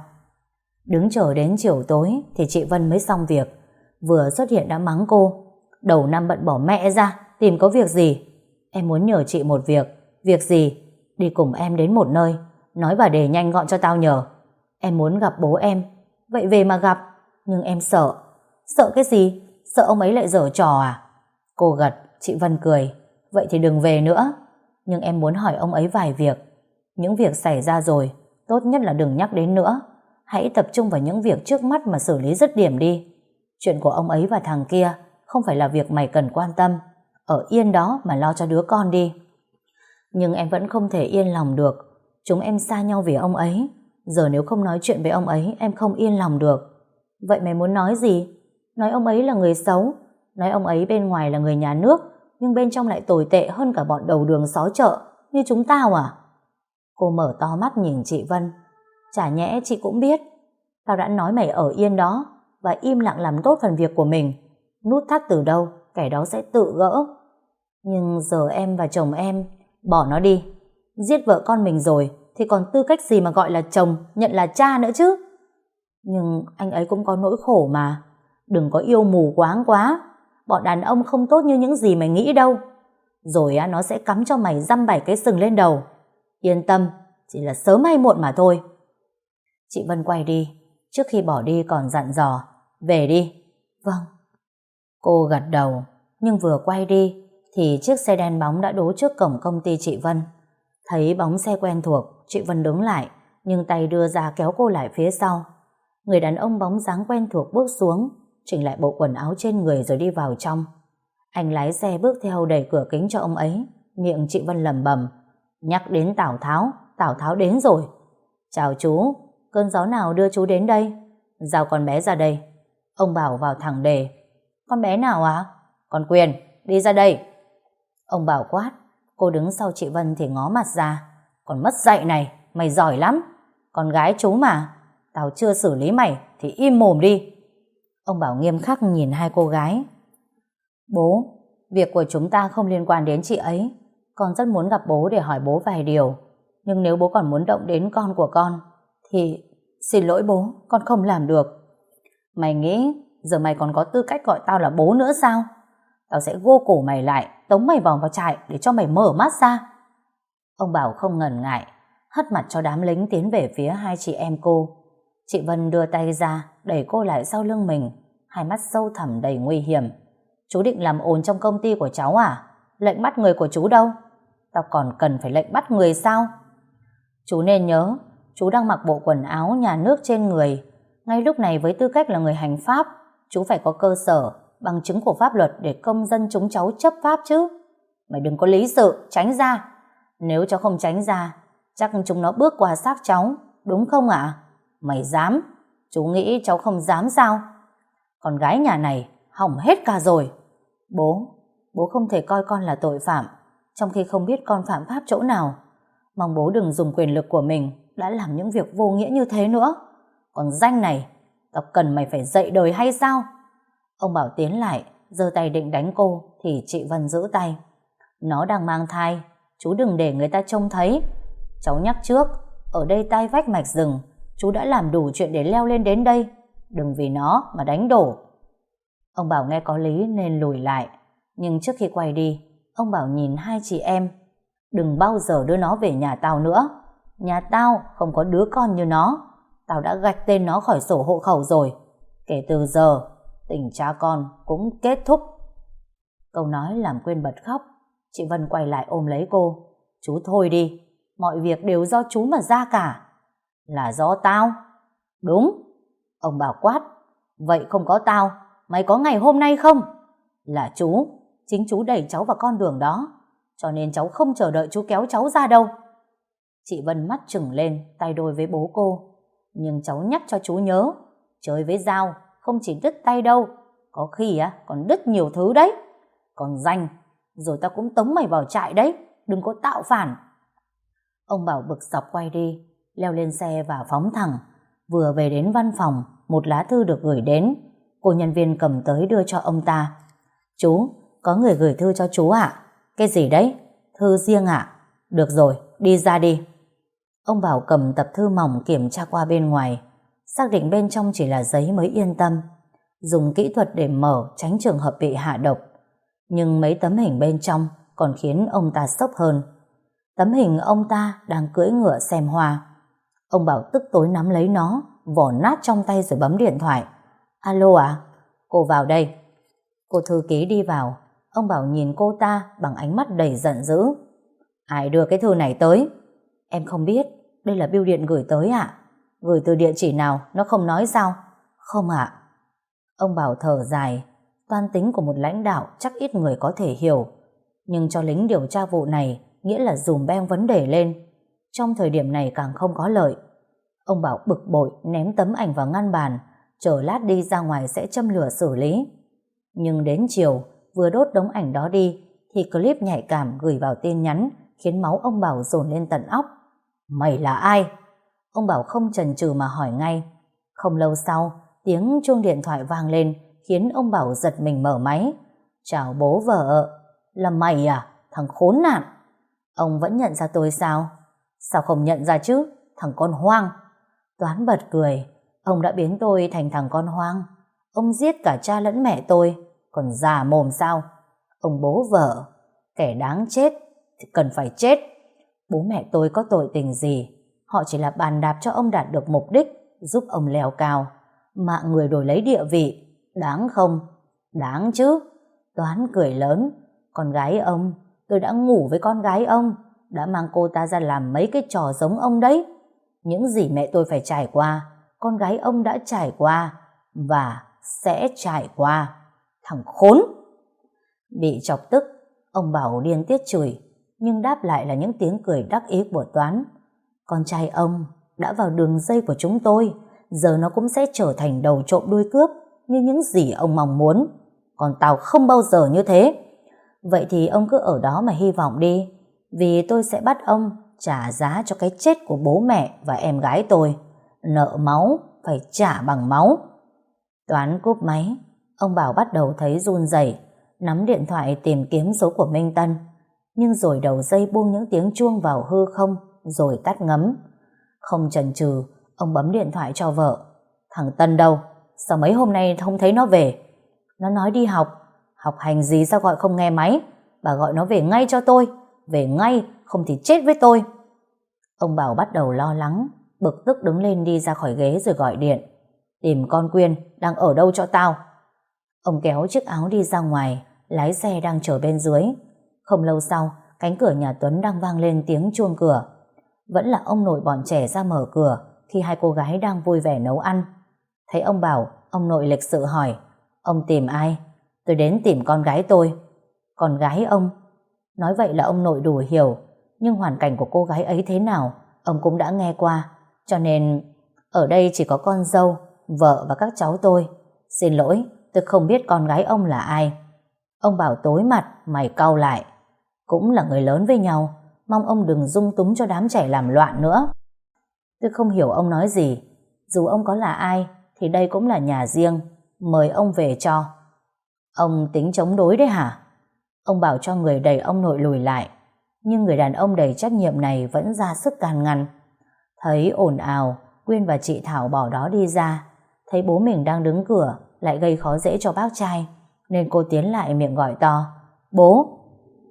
A: Đứng chờ đến chiều tối thì chị Vân mới xong việc. Vừa xuất hiện đã mắng cô. Đầu năm bận bỏ mẹ ra, tìm có việc gì? Em muốn nhờ chị một việc. Việc gì? Đi cùng em đến một nơi, nói bà Đề nhanh gọn cho tao nhờ. Em muốn gặp bố em. Vậy về mà gặp. Nhưng em sợ. Sợ cái gì? Sợ ông ấy lại giở trò à? Cô gật, chị Vân cười. Vậy thì đừng về nữa. Nhưng em muốn hỏi ông ấy vài việc. Những việc xảy ra rồi, tốt nhất là đừng nhắc đến nữa. Hãy tập trung vào những việc trước mắt mà xử lý dứt điểm đi. Chuyện của ông ấy và thằng kia không phải là việc mày cần quan tâm. Ở yên đó mà lo cho đứa con đi. Nhưng em vẫn không thể yên lòng được. Chúng em xa nhau vì ông ấy. Giờ nếu không nói chuyện với ông ấy, em không yên lòng được. Vậy mày muốn nói gì? Nói ông ấy là người xấu, nói ông ấy bên ngoài là người nhà nước, nhưng bên trong lại tồi tệ hơn cả bọn đầu đường xó chợ như chúng tao à? Cô mở to mắt nhìn chị Vân. Chả nhẽ chị cũng biết. Tao đã nói mày ở yên đó và im lặng làm tốt phần việc của mình. Nút thắt từ đâu, kẻ đó sẽ tự gỡ. Nhưng giờ em và chồng em, bỏ nó đi. Giết vợ con mình rồi thì còn tư cách gì mà gọi là chồng, nhận là cha nữa chứ? Nhưng anh ấy cũng có nỗi khổ mà. Đừng có yêu mù quáng quá. Bọn đàn ông không tốt như những gì mày nghĩ đâu. Rồi nó sẽ cắm cho mày dăm bảy cái sừng lên đầu. Yên tâm, chỉ là sớm hay muộn mà thôi. Chị Vân quay đi. Trước khi bỏ đi còn dặn dò. Về đi, Vâng. Cô gật đầu, nhưng vừa quay đi thì chiếc xe đen bóng đã đỗ trước cổng công ty chị Vân. Thấy bóng xe quen thuộc, chị Vân đứng lại, nhưng tay đưa ra kéo cô lại phía sau. Người đàn ông bóng dáng quen thuộc bước xuống, chỉnh lại bộ quần áo trên người rồi đi vào trong. Anh lái xe bước theo đẩy cửa kính cho ông ấy, miệng chị Vân lẩm bẩm: nhắc đến Tào Tháo đến rồi. Chào chú, cơn gió nào đưa chú đến đây? Giao con bé ra đây. Ông Bảo vào thẳng đề. Con bé nào ạ? Con Quyền, đi ra đây. Ông Bảo quát. Cô đứng sau chị Vân thì ngó mặt ra. Còn mất dạy này, mày giỏi lắm. Con gái chú mà, tao chưa xử lý mày thì im mồm đi. Ông Bảo nghiêm khắc nhìn hai cô gái. Bố, việc của chúng ta không liên quan đến chị ấy. Con rất muốn gặp bố để hỏi bố vài điều. Nhưng nếu bố còn muốn động đến con của con thì xin lỗi bố, con không làm được. Mày nghĩ giờ mày còn có tư cách gọi tao là bố nữa sao? Tao sẽ gô cổ mày lại, tống mày vào trại để cho mày mở mắt ra. Ông Bảo không ngần ngại, hất mặt cho đám lính tiến về phía hai chị em cô. Chị Vân đưa tay ra, đẩy cô lại sau lưng mình, hai mắt sâu thẳm đầy nguy hiểm. Chú định làm ồn trong công ty của cháu à? Lệnh bắt người của chú đâu? Tao còn cần phải lệnh bắt người sao? Chú nên nhớ, chú đang mặc bộ quần áo nhà nước trên người. Ngay lúc này với tư cách là người hành pháp, chú phải có cơ sở, bằng chứng của pháp luật để công dân chúng cháu chấp pháp chứ. Mày đừng có lý sự, tránh ra. Nếu cháu không tránh ra, chắc chúng nó bước qua xác cháu, đúng không ạ? Mày dám? Chú nghĩ cháu không dám sao? Con gái nhà này hỏng hết cả rồi. Bố không thể coi con là tội phạm, trong khi không biết con phạm pháp chỗ nào. Mong bố đừng dùng quyền lực của mình đã làm những việc vô nghĩa như thế nữa. Còn danh này, tao cần mày phải dậy đời hay sao? Ông Bảo tiến lại, giơ tay định đánh cô thì chị Vân giữ tay. Nó đang mang thai, chú đừng để người ta trông thấy. Cháu nhắc trước, ở đây tai vách mạch rừng, chú đã làm đủ chuyện để leo lên đến đây. Đừng vì nó mà đánh đổ. Ông Bảo nghe có lý nên lùi lại. Nhưng trước khi quay đi, ông Bảo nhìn hai chị em. Đừng bao giờ đưa nó về nhà tao nữa. Nhà tao không có đứa con như nó. Tao đã gạch tên nó khỏi sổ hộ khẩu rồi. Kể từ giờ, tình cha con cũng kết thúc. Câu nói làm quên bật khóc. Chị Vân quay lại ôm lấy cô. Chú thôi đi, mọi việc đều do chú mà ra cả. Là do tao? Đúng. Ông Bảo quát. Vậy không có tao, mày có ngày hôm nay không? Là chú, chính chú đẩy cháu vào con đường đó, cho nên cháu không chờ đợi chú kéo cháu ra đâu. Chị Vân mắt trừng lên, tay đôi với bố cô. Nhưng cháu nhắc cho chú nhớ, chơi với dao không chỉ đứt tay đâu, có khi còn đứt nhiều thứ đấy. Còn danh, rồi tao cũng tống mày vào trại đấy, đừng có tạo phản. Ông Bảo bực dọc quay đi, leo lên xe và phóng thẳng. Vừa về đến văn phòng, một lá thư được gửi đến. Cô nhân viên cầm tới đưa cho ông ta. Chú, có người gửi thư cho chú ạ. Cái gì đấy? Thư riêng ạ? Được rồi, đi ra đi. Ông Bảo cầm tập thư mỏng kiểm tra qua bên ngoài, xác định bên trong chỉ là giấy mới yên tâm. Dùng kỹ thuật để mở tránh trường hợp bị hạ độc. Nhưng mấy tấm hình bên trong còn khiến ông ta sốc hơn. Tấm hình ông ta đang cưỡi ngựa xem hoa. Ông Bảo tức tối nắm lấy nó, vỏ nát trong tay rồi bấm điện thoại. Alo ạ? Cô vào đây. Cô thư ký đi vào. Ông Bảo nhìn cô ta bằng ánh mắt đầy giận dữ. Ai đưa cái thư này tới? Em không biết, đây là bưu điện gửi tới ạ. Gửi từ địa chỉ nào nó không nói sao? Không ạ. Ông Bảo thở dài. Toan tính của một lãnh đạo chắc ít người có thể hiểu, nhưng cho lính điều tra vụ này nghĩa là dùm beng vấn đề lên. Trong thời điểm này càng không có lợi. Ông Bảo bực bội ném tấm ảnh vào ngăn bàn, chờ lát đi ra ngoài sẽ châm lửa xử lý. Nhưng đến chiều, vừa đốt đống ảnh đó đi thì clip nhạy cảm gửi vào tin nhắn khiến máu ông Bảo dồn lên tận óc. Mày là ai? Ông Bảo không chần chừ mà hỏi ngay. Không lâu sau, tiếng chuông điện thoại vang lên khiến ông Bảo giật mình mở máy. Chào bố vợ. Là mày à, thằng khốn nạn. Ông vẫn nhận ra tôi sao? Sao không nhận ra chứ, thằng con hoang. Toán bật cười. Ông đã biến tôi thành thằng con hoang. Ông giết cả cha lẫn mẹ tôi, còn già mồm sao? Ông bố vợ, kẻ đáng chết thì cần phải chết. Bố mẹ tôi có tội tình gì? Họ chỉ là bàn đạp cho ông đạt được mục đích, giúp ông leo cao. Mạng người đổi lấy địa vị, Đáng không? Đáng chứ. Toán cười lớn. Con gái ông, tôi đã ngủ với con gái ông, đã mang cô ta ra làm mấy cái trò giống ông đấy. Những gì mẹ tôi phải trải qua, con gái ông đã trải qua và sẽ trải qua. Thằng khốn! Bị chọc tức, ông Bảo điên tiết chửi, nhưng đáp lại là những tiếng cười đắc ý của Toán. Con trai ông đã vào đường dây của chúng tôi, giờ nó cũng sẽ trở thành đầu trộm đuôi cướp như những gì ông mong muốn. Còn tao không bao giờ như thế. Vậy thì ông cứ ở đó mà hy vọng đi, vì tôi sẽ bắt ông trả giá cho cái chết của bố mẹ và em gái tôi. Nợ máu phải trả bằng máu. Toán cúp máy. Ông Bảo bắt đầu thấy run rẩy, nắm điện thoại tìm kiếm số của Minh Tân, nhưng rồi đầu dây buông những tiếng chuông vào hư không rồi tắt ngấm. Không chần chừ, ông bấm điện thoại cho vợ. Thằng Tân đâu? Sao mấy hôm nay không thấy nó về? Nó nói đi học. Học hành gì sao gọi không nghe máy? Bà gọi nó về ngay cho tôi. Về ngay, không thì chết với tôi. Ông Bảo bắt đầu lo lắng, bực tức đứng lên đi ra khỏi ghế rồi gọi điện. Tìm con Quyên, đang ở đâu cho tao? Ông kéo chiếc áo đi ra ngoài, lái xe đang chờ bên dưới. Không lâu sau, cánh cửa nhà Tuấn đang vang lên tiếng chuông cửa. Vẫn là ông nội bọn trẻ ra mở cửa khi hai cô gái đang vui vẻ nấu ăn. Thấy ông Bảo, ông nội lịch sự hỏi: Ông tìm ai? Tôi đến tìm con gái tôi. Con gái ông? Nói vậy là ông nội đủ hiểu, nhưng hoàn cảnh của cô gái ấy thế nào ông cũng đã nghe qua, cho nên ở đây chỉ có con dâu, vợ và các cháu tôi. Xin lỗi, tôi không biết con gái ông là ai. Ông Bảo tối mặt, mày cau lại. Cũng là người lớn với nhau, mong ông đừng dung túng cho đám trẻ làm loạn nữa. Tôi không hiểu ông nói gì. Dù ông có là ai thì đây cũng là nhà riêng, mời ông về cho. Ông tính chống đối đấy hả? Ông Bảo cho người đẩy ông nội lùi lại, nhưng người đàn ông đầy trách nhiệm này vẫn ra sức can ngăn. Thấy ồn ào, Quyên và chị Thảo bỏ đó đi ra. Thấy bố mình đang đứng cửa lại gây khó dễ cho bác trai, nên cô tiến lại miệng gọi to: Bố!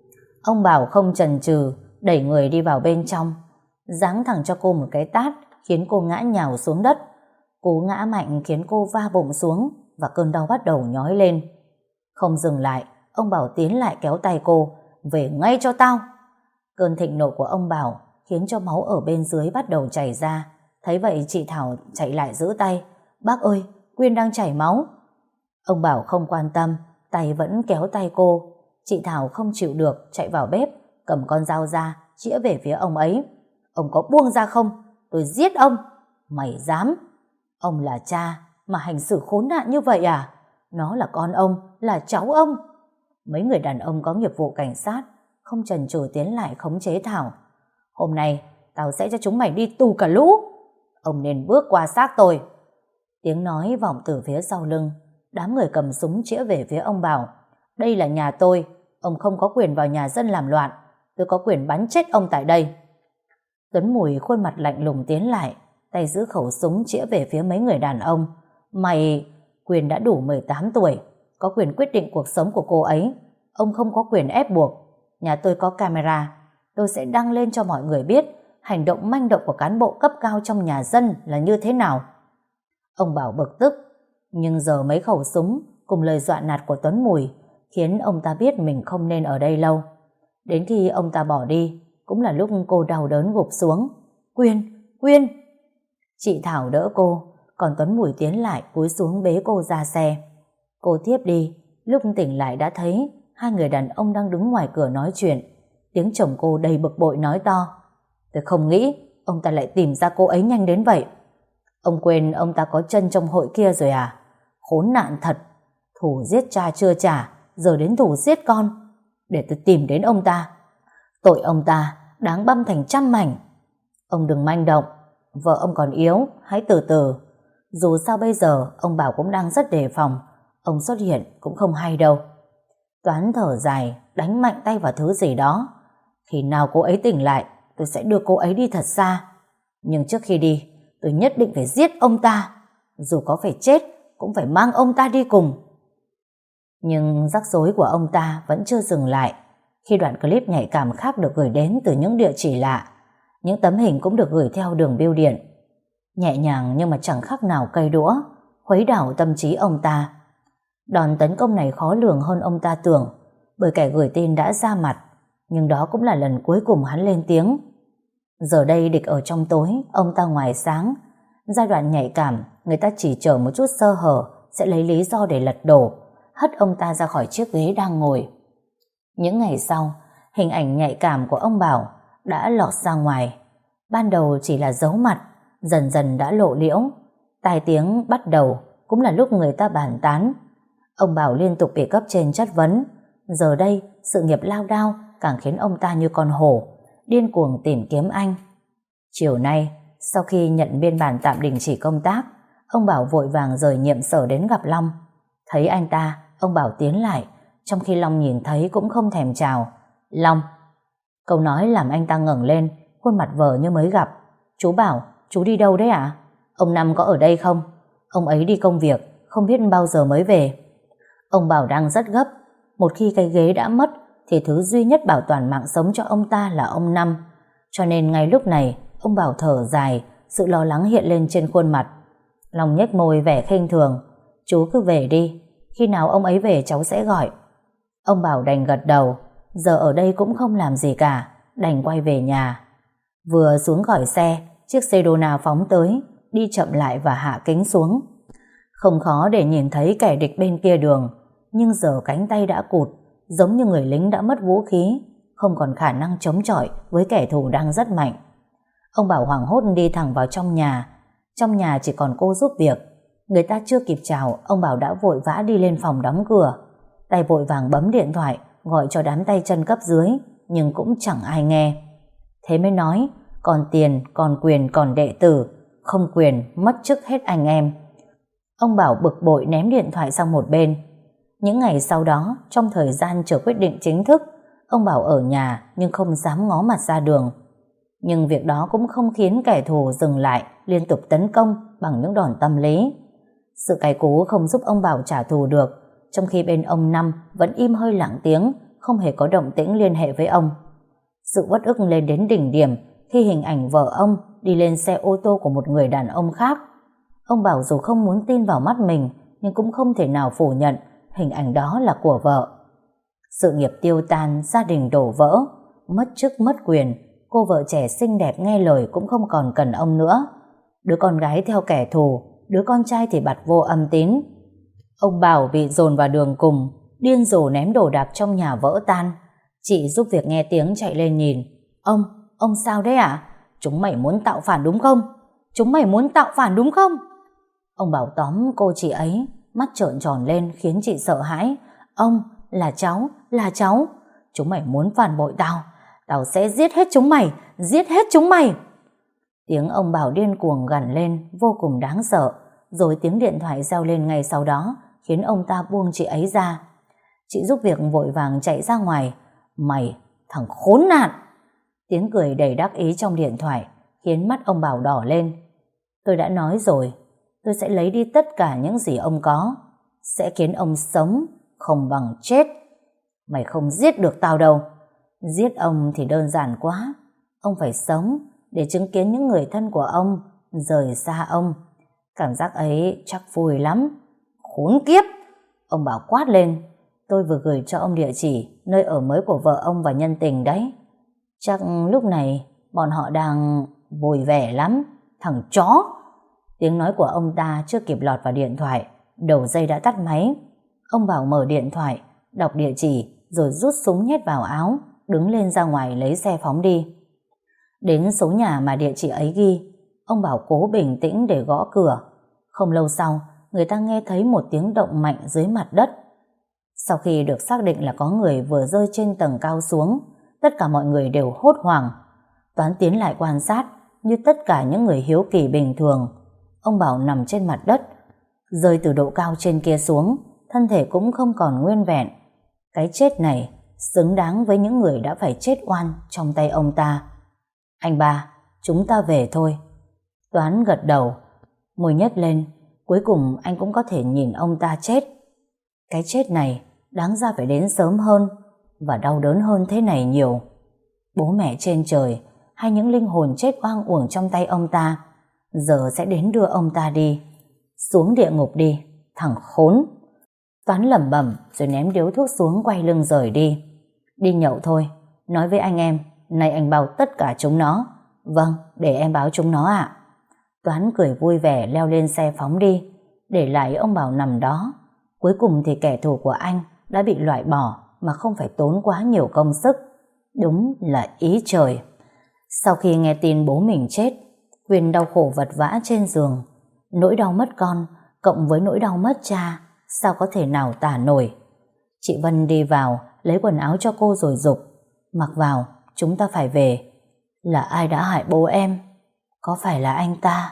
A: Ông Bảo không chần chừ, đẩy người đi vào bên trong, giáng thẳng cho cô một cái tát khiến cô ngã nhào xuống đất. Cú ngã mạnh khiến cô va bụng xuống và cơn đau bắt đầu nhói lên. Không dừng lại, ông Bảo tiến lại kéo tay cô: Về ngay cho tao! Cơn thịnh nộ của ông Bảo khiến cho máu ở bên dưới bắt đầu chảy ra. Thấy vậy chị Thảo chạy lại giữ tay: Bác ơi, Quyên đang chảy máu. Ông Bảo không quan tâm, tay vẫn kéo tay cô. Chị Thảo không chịu được, chạy vào bếp, cầm con dao ra, chĩa về phía ông ấy. Ông có buông ra không? Tôi giết ông! Mày dám? Ông là cha mà hành xử khốn nạn như vậy à? Nó là con ông, là cháu ông. Mấy người đàn ông có nghiệp vụ cảnh sát không chần chừ tiến lại khống chế Thảo. Hôm nay tao sẽ cho chúng mày đi tù cả lũ. Ông nên bước qua xác tôi. Tiếng nói vọng từ phía sau lưng. Đám người cầm súng chĩa về phía ông Bảo. Đây là nhà tôi, ông không có quyền vào nhà dân làm loạn. Tôi có quyền bắn chết ông tại đây. Tuấn Mùi khuôn mặt lạnh lùng tiến lại, tay giữ khẩu súng chĩa về phía mấy người đàn ông. Mày... Quyền đã đủ 18 tuổi, có quyền quyết định cuộc sống của cô ấy. Ông không có quyền ép buộc. Nhà tôi có camera, tôi sẽ đăng lên cho mọi người biết hành động manh động của cán bộ cấp cao trong nhà dân là như thế nào. Ông Bảo bực tức, nhưng giờ mấy khẩu súng cùng lời dọa nạt của Tuấn Mùi khiến ông ta biết mình không nên ở đây lâu. Đến khi ông ta bỏ đi cũng là lúc cô đau đớn gục xuống. Quyên! Quyên! Chị Thảo đỡ cô, còn Tuấn Mùi tiến lại cúi xuống bế cô ra xe. Cô thiếp đi, lúc tỉnh lại đã thấy hai người đàn ông đang đứng ngoài cửa nói chuyện. Tiếng chồng cô đầy bực bội nói to: Tôi không nghĩ ông ta lại tìm ra cô ấy nhanh đến vậy. Ông quên ông ta có chân trong hội kia rồi à? Khốn nạn thật. Thù giết cha chưa trả, giờ đến thù giết con. Để tôi tìm đến ông ta. Tội ông ta đáng băm thành trăm mảnh. Ông đừng manh động, vợ ông còn yếu, hãy từ từ. Dù sao bây giờ ông Bảo cũng đang rất đề phòng, ông xuất hiện cũng không hay đâu. Toán thở dài, đánh mạnh tay vào thứ gì đó. Khi nào cô ấy tỉnh lại, tôi sẽ đưa cô ấy đi thật xa. Nhưng trước khi đi, tôi nhất định phải giết ông ta. Dù có phải chết, cũng phải mang ông ta đi cùng. Nhưng rắc rối của ông ta vẫn chưa dừng lại. Khi đoạn clip nhạy cảm khác được gửi đến từ những địa chỉ lạ, những tấm hình cũng được gửi theo đường bưu điện. Nhẹ nhàng nhưng mà chẳng khác nào cây đũa, khuấy đảo tâm trí ông ta. Đòn tấn công này khó lường hơn ông ta tưởng, bởi kẻ gửi tin đã ra mặt, nhưng đó cũng là lần cuối cùng hắn lên tiếng. Giờ đây địch ở trong tối, ông ta ngoài sáng. Giai đoạn nhạy cảm, người ta chỉ chờ một chút sơ hở sẽ lấy lý do để lật đổ, hất ông ta ra khỏi chiếc ghế đang ngồi. Những ngày sau, hình ảnh nhạy cảm của ông Bảo đã lọt ra ngoài. Ban đầu chỉ là giấu mặt, dần dần đã lộ liễu. Tai tiếng bắt đầu, cũng là lúc người ta bàn tán. Ông Bảo liên tục bị cấp trên chất vấn. Giờ đây, sự nghiệp lao đao càng khiến ông ta như con hổ, điên cuồng tìm kiếm anh. Chiều nay, sau khi nhận biên bản tạm đình chỉ công tác, ông Bảo vội vàng rời nhiệm sở đến gặp Long. Thấy anh ta, ông Bảo tiến lại, trong khi Long nhìn thấy cũng không thèm chào. Long. Câu nói làm anh ta ngẩng lên, khuôn mặt vờ như mới gặp. Chú Bảo, chú đi đâu đấy ạ? Ông Năm có ở đây không? Ông ấy đi công việc, không biết bao giờ mới về. Ông Bảo đang rất gấp. Một khi cái ghế đã mất thì thứ duy nhất bảo toàn mạng sống cho ông ta là ông Năm. Cho nên ngay lúc này ông Bảo thở dài, sự lo lắng hiện lên trên khuôn mặt. Long nhếch môi vẻ khinh thường. Chú cứ về đi, khi nào ông ấy về cháu sẽ gọi. Ông Bảo đành gật đầu. Giờ ở đây cũng không làm gì cả, đành quay về nhà. Vừa xuống khỏi xe, chiếc Sedona phóng tới, đi chậm lại và hạ kính xuống. Không khó để nhìn thấy kẻ địch bên kia đường, nhưng giờ cánh tay đã cụt, giống như người lính đã mất vũ khí, không còn khả năng chống chọi với kẻ thù đang rất mạnh. Ông Bảo hoảng hốt đi thẳng vào trong nhà. Trong nhà chỉ còn cô giúp việc. Người ta chưa kịp chào, ông Bảo đã vội vã đi lên phòng đóng cửa. Tay vội vàng bấm điện thoại, gọi cho đám tay chân cấp dưới, nhưng cũng chẳng ai nghe. Thế mới nói, còn tiền, còn quyền, còn đệ tử, không quyền, mất chức hết anh em. Ông Bảo bực bội ném điện thoại sang một bên. Những ngày sau đó, trong thời gian chờ quyết định chính thức, ông Bảo ở nhà nhưng không dám ngó mặt ra đường. Nhưng việc đó cũng không khiến kẻ thù dừng lại liên tục tấn công bằng những đòn tâm lý. Sự cay cú không giúp ông Bảo trả thù được, trong khi bên ông Năm vẫn im hơi lặng tiếng, không hề có động tĩnh liên hệ với ông. Sự uất ức lên đến đỉnh điểm khi hình ảnh vợ ông đi lên xe ô tô của một người đàn ông khác. Ông Bảo dù không muốn tin vào mắt mình, nhưng cũng không thể nào phủ nhận hình ảnh đó là của vợ. Sự nghiệp tiêu tan, gia đình đổ vỡ, mất chức mất quyền, cô vợ trẻ xinh đẹp nghe lời cũng không còn cần ông nữa. Đứa con gái theo kẻ thù, đứa con trai thì bặt vô âm tín. Ông Bảo bị dồn vào đường cùng, điên rồ ném đồ đạc trong nhà vỡ tan. Chị giúp việc nghe tiếng chạy lên nhìn. Ông sao đấy ạ? Chúng mày muốn tạo phản đúng không? Chúng mày muốn tạo phản đúng không? Ông Bảo tóm cô chị ấy, mắt trợn tròn lên khiến chị sợ hãi. Ông, là cháu. Chúng mày muốn phản bội tao, tao sẽ giết hết chúng mày, giết hết chúng mày. Tiếng ông Bảo điên cuồng gằn lên vô cùng đáng sợ, rồi tiếng điện thoại reo lên ngay sau đó khiến ông ta buông chị ấy ra. Chị giúp việc vội vàng chạy ra ngoài. Mày, thằng khốn nạn! Tiếng cười đầy đắc ý trong điện thoại khiến mắt ông Bảo đỏ lên. Tôi đã nói rồi, tôi sẽ lấy đi tất cả những gì ông có, sẽ khiến ông sống không bằng chết. Mày không giết được tao đâu. Giết ông thì đơn giản quá. Ông phải sống để chứng kiến những người thân của ông rời xa ông. Cảm giác ấy chắc vui lắm. Khốn kiếp! Ông Bảo quát lên. Tôi vừa gửi cho ông địa chỉ nơi ở mới của vợ ông và nhân tình đấy. Chắc lúc này bọn họ đang vui vẻ lắm. Thằng chó! Tiếng nói của ông ta chưa kịp lọt vào điện thoại, đầu dây đã tắt máy. Ông Bảo mở điện thoại, đọc địa chỉ rồi rút súng nhét vào áo, đứng lên ra ngoài lấy xe phóng đi. Đến số nhà mà địa chỉ ấy ghi, ông Bảo cố bình tĩnh để gõ cửa. Không lâu sau, người ta nghe thấy một tiếng động mạnh dưới mặt đất. Sau khi được xác định là có người vừa rơi trên tầng cao xuống, tất cả mọi người đều hốt hoảng. Toán tiến lại quan sát, như tất cả những người hiếu kỳ bình thường. Ông Bảo nằm trên mặt đất, rơi từ độ cao trên kia xuống, thân thể cũng không còn nguyên vẹn. Cái chết này xứng đáng với những người đã phải chết oan trong tay ông ta. Anh ba, chúng ta về thôi. Toán gật đầu, môi nhếch lên. Cuối cùng anh cũng có thể nhìn ông ta chết. Cái chết này đáng ra phải đến sớm hơn và đau đớn hơn thế này nhiều. Bố mẹ trên trời hay những linh hồn chết oang uổng trong tay ông ta giờ sẽ đến đưa ông ta đi. Xuống địa ngục đi, thằng khốn! Toán lẩm bẩm rồi ném điếu thuốc xuống, quay lưng rời đi. Đi nhậu thôi, nói với anh em, nay anh bảo tất cả chúng nó. Vâng, để em báo chúng nó ạ. Toán cười vui vẻ leo lên xe phóng đi, để lại ông Bảo nằm đó. Cuối cùng thì kẻ thù của anh đã bị loại bỏ mà không phải tốn quá nhiều công sức. Đúng là ý trời. Sau khi nghe tin bố mình chết, Quyên đau khổ vật vã trên giường. Nỗi đau mất con cộng với nỗi đau mất cha, sao có thể nào tả nổi. Chị Vân đi vào lấy quần áo cho cô rồi giục: mặc vào, chúng ta phải về. Là ai đã hại bố em? Có phải là anh ta?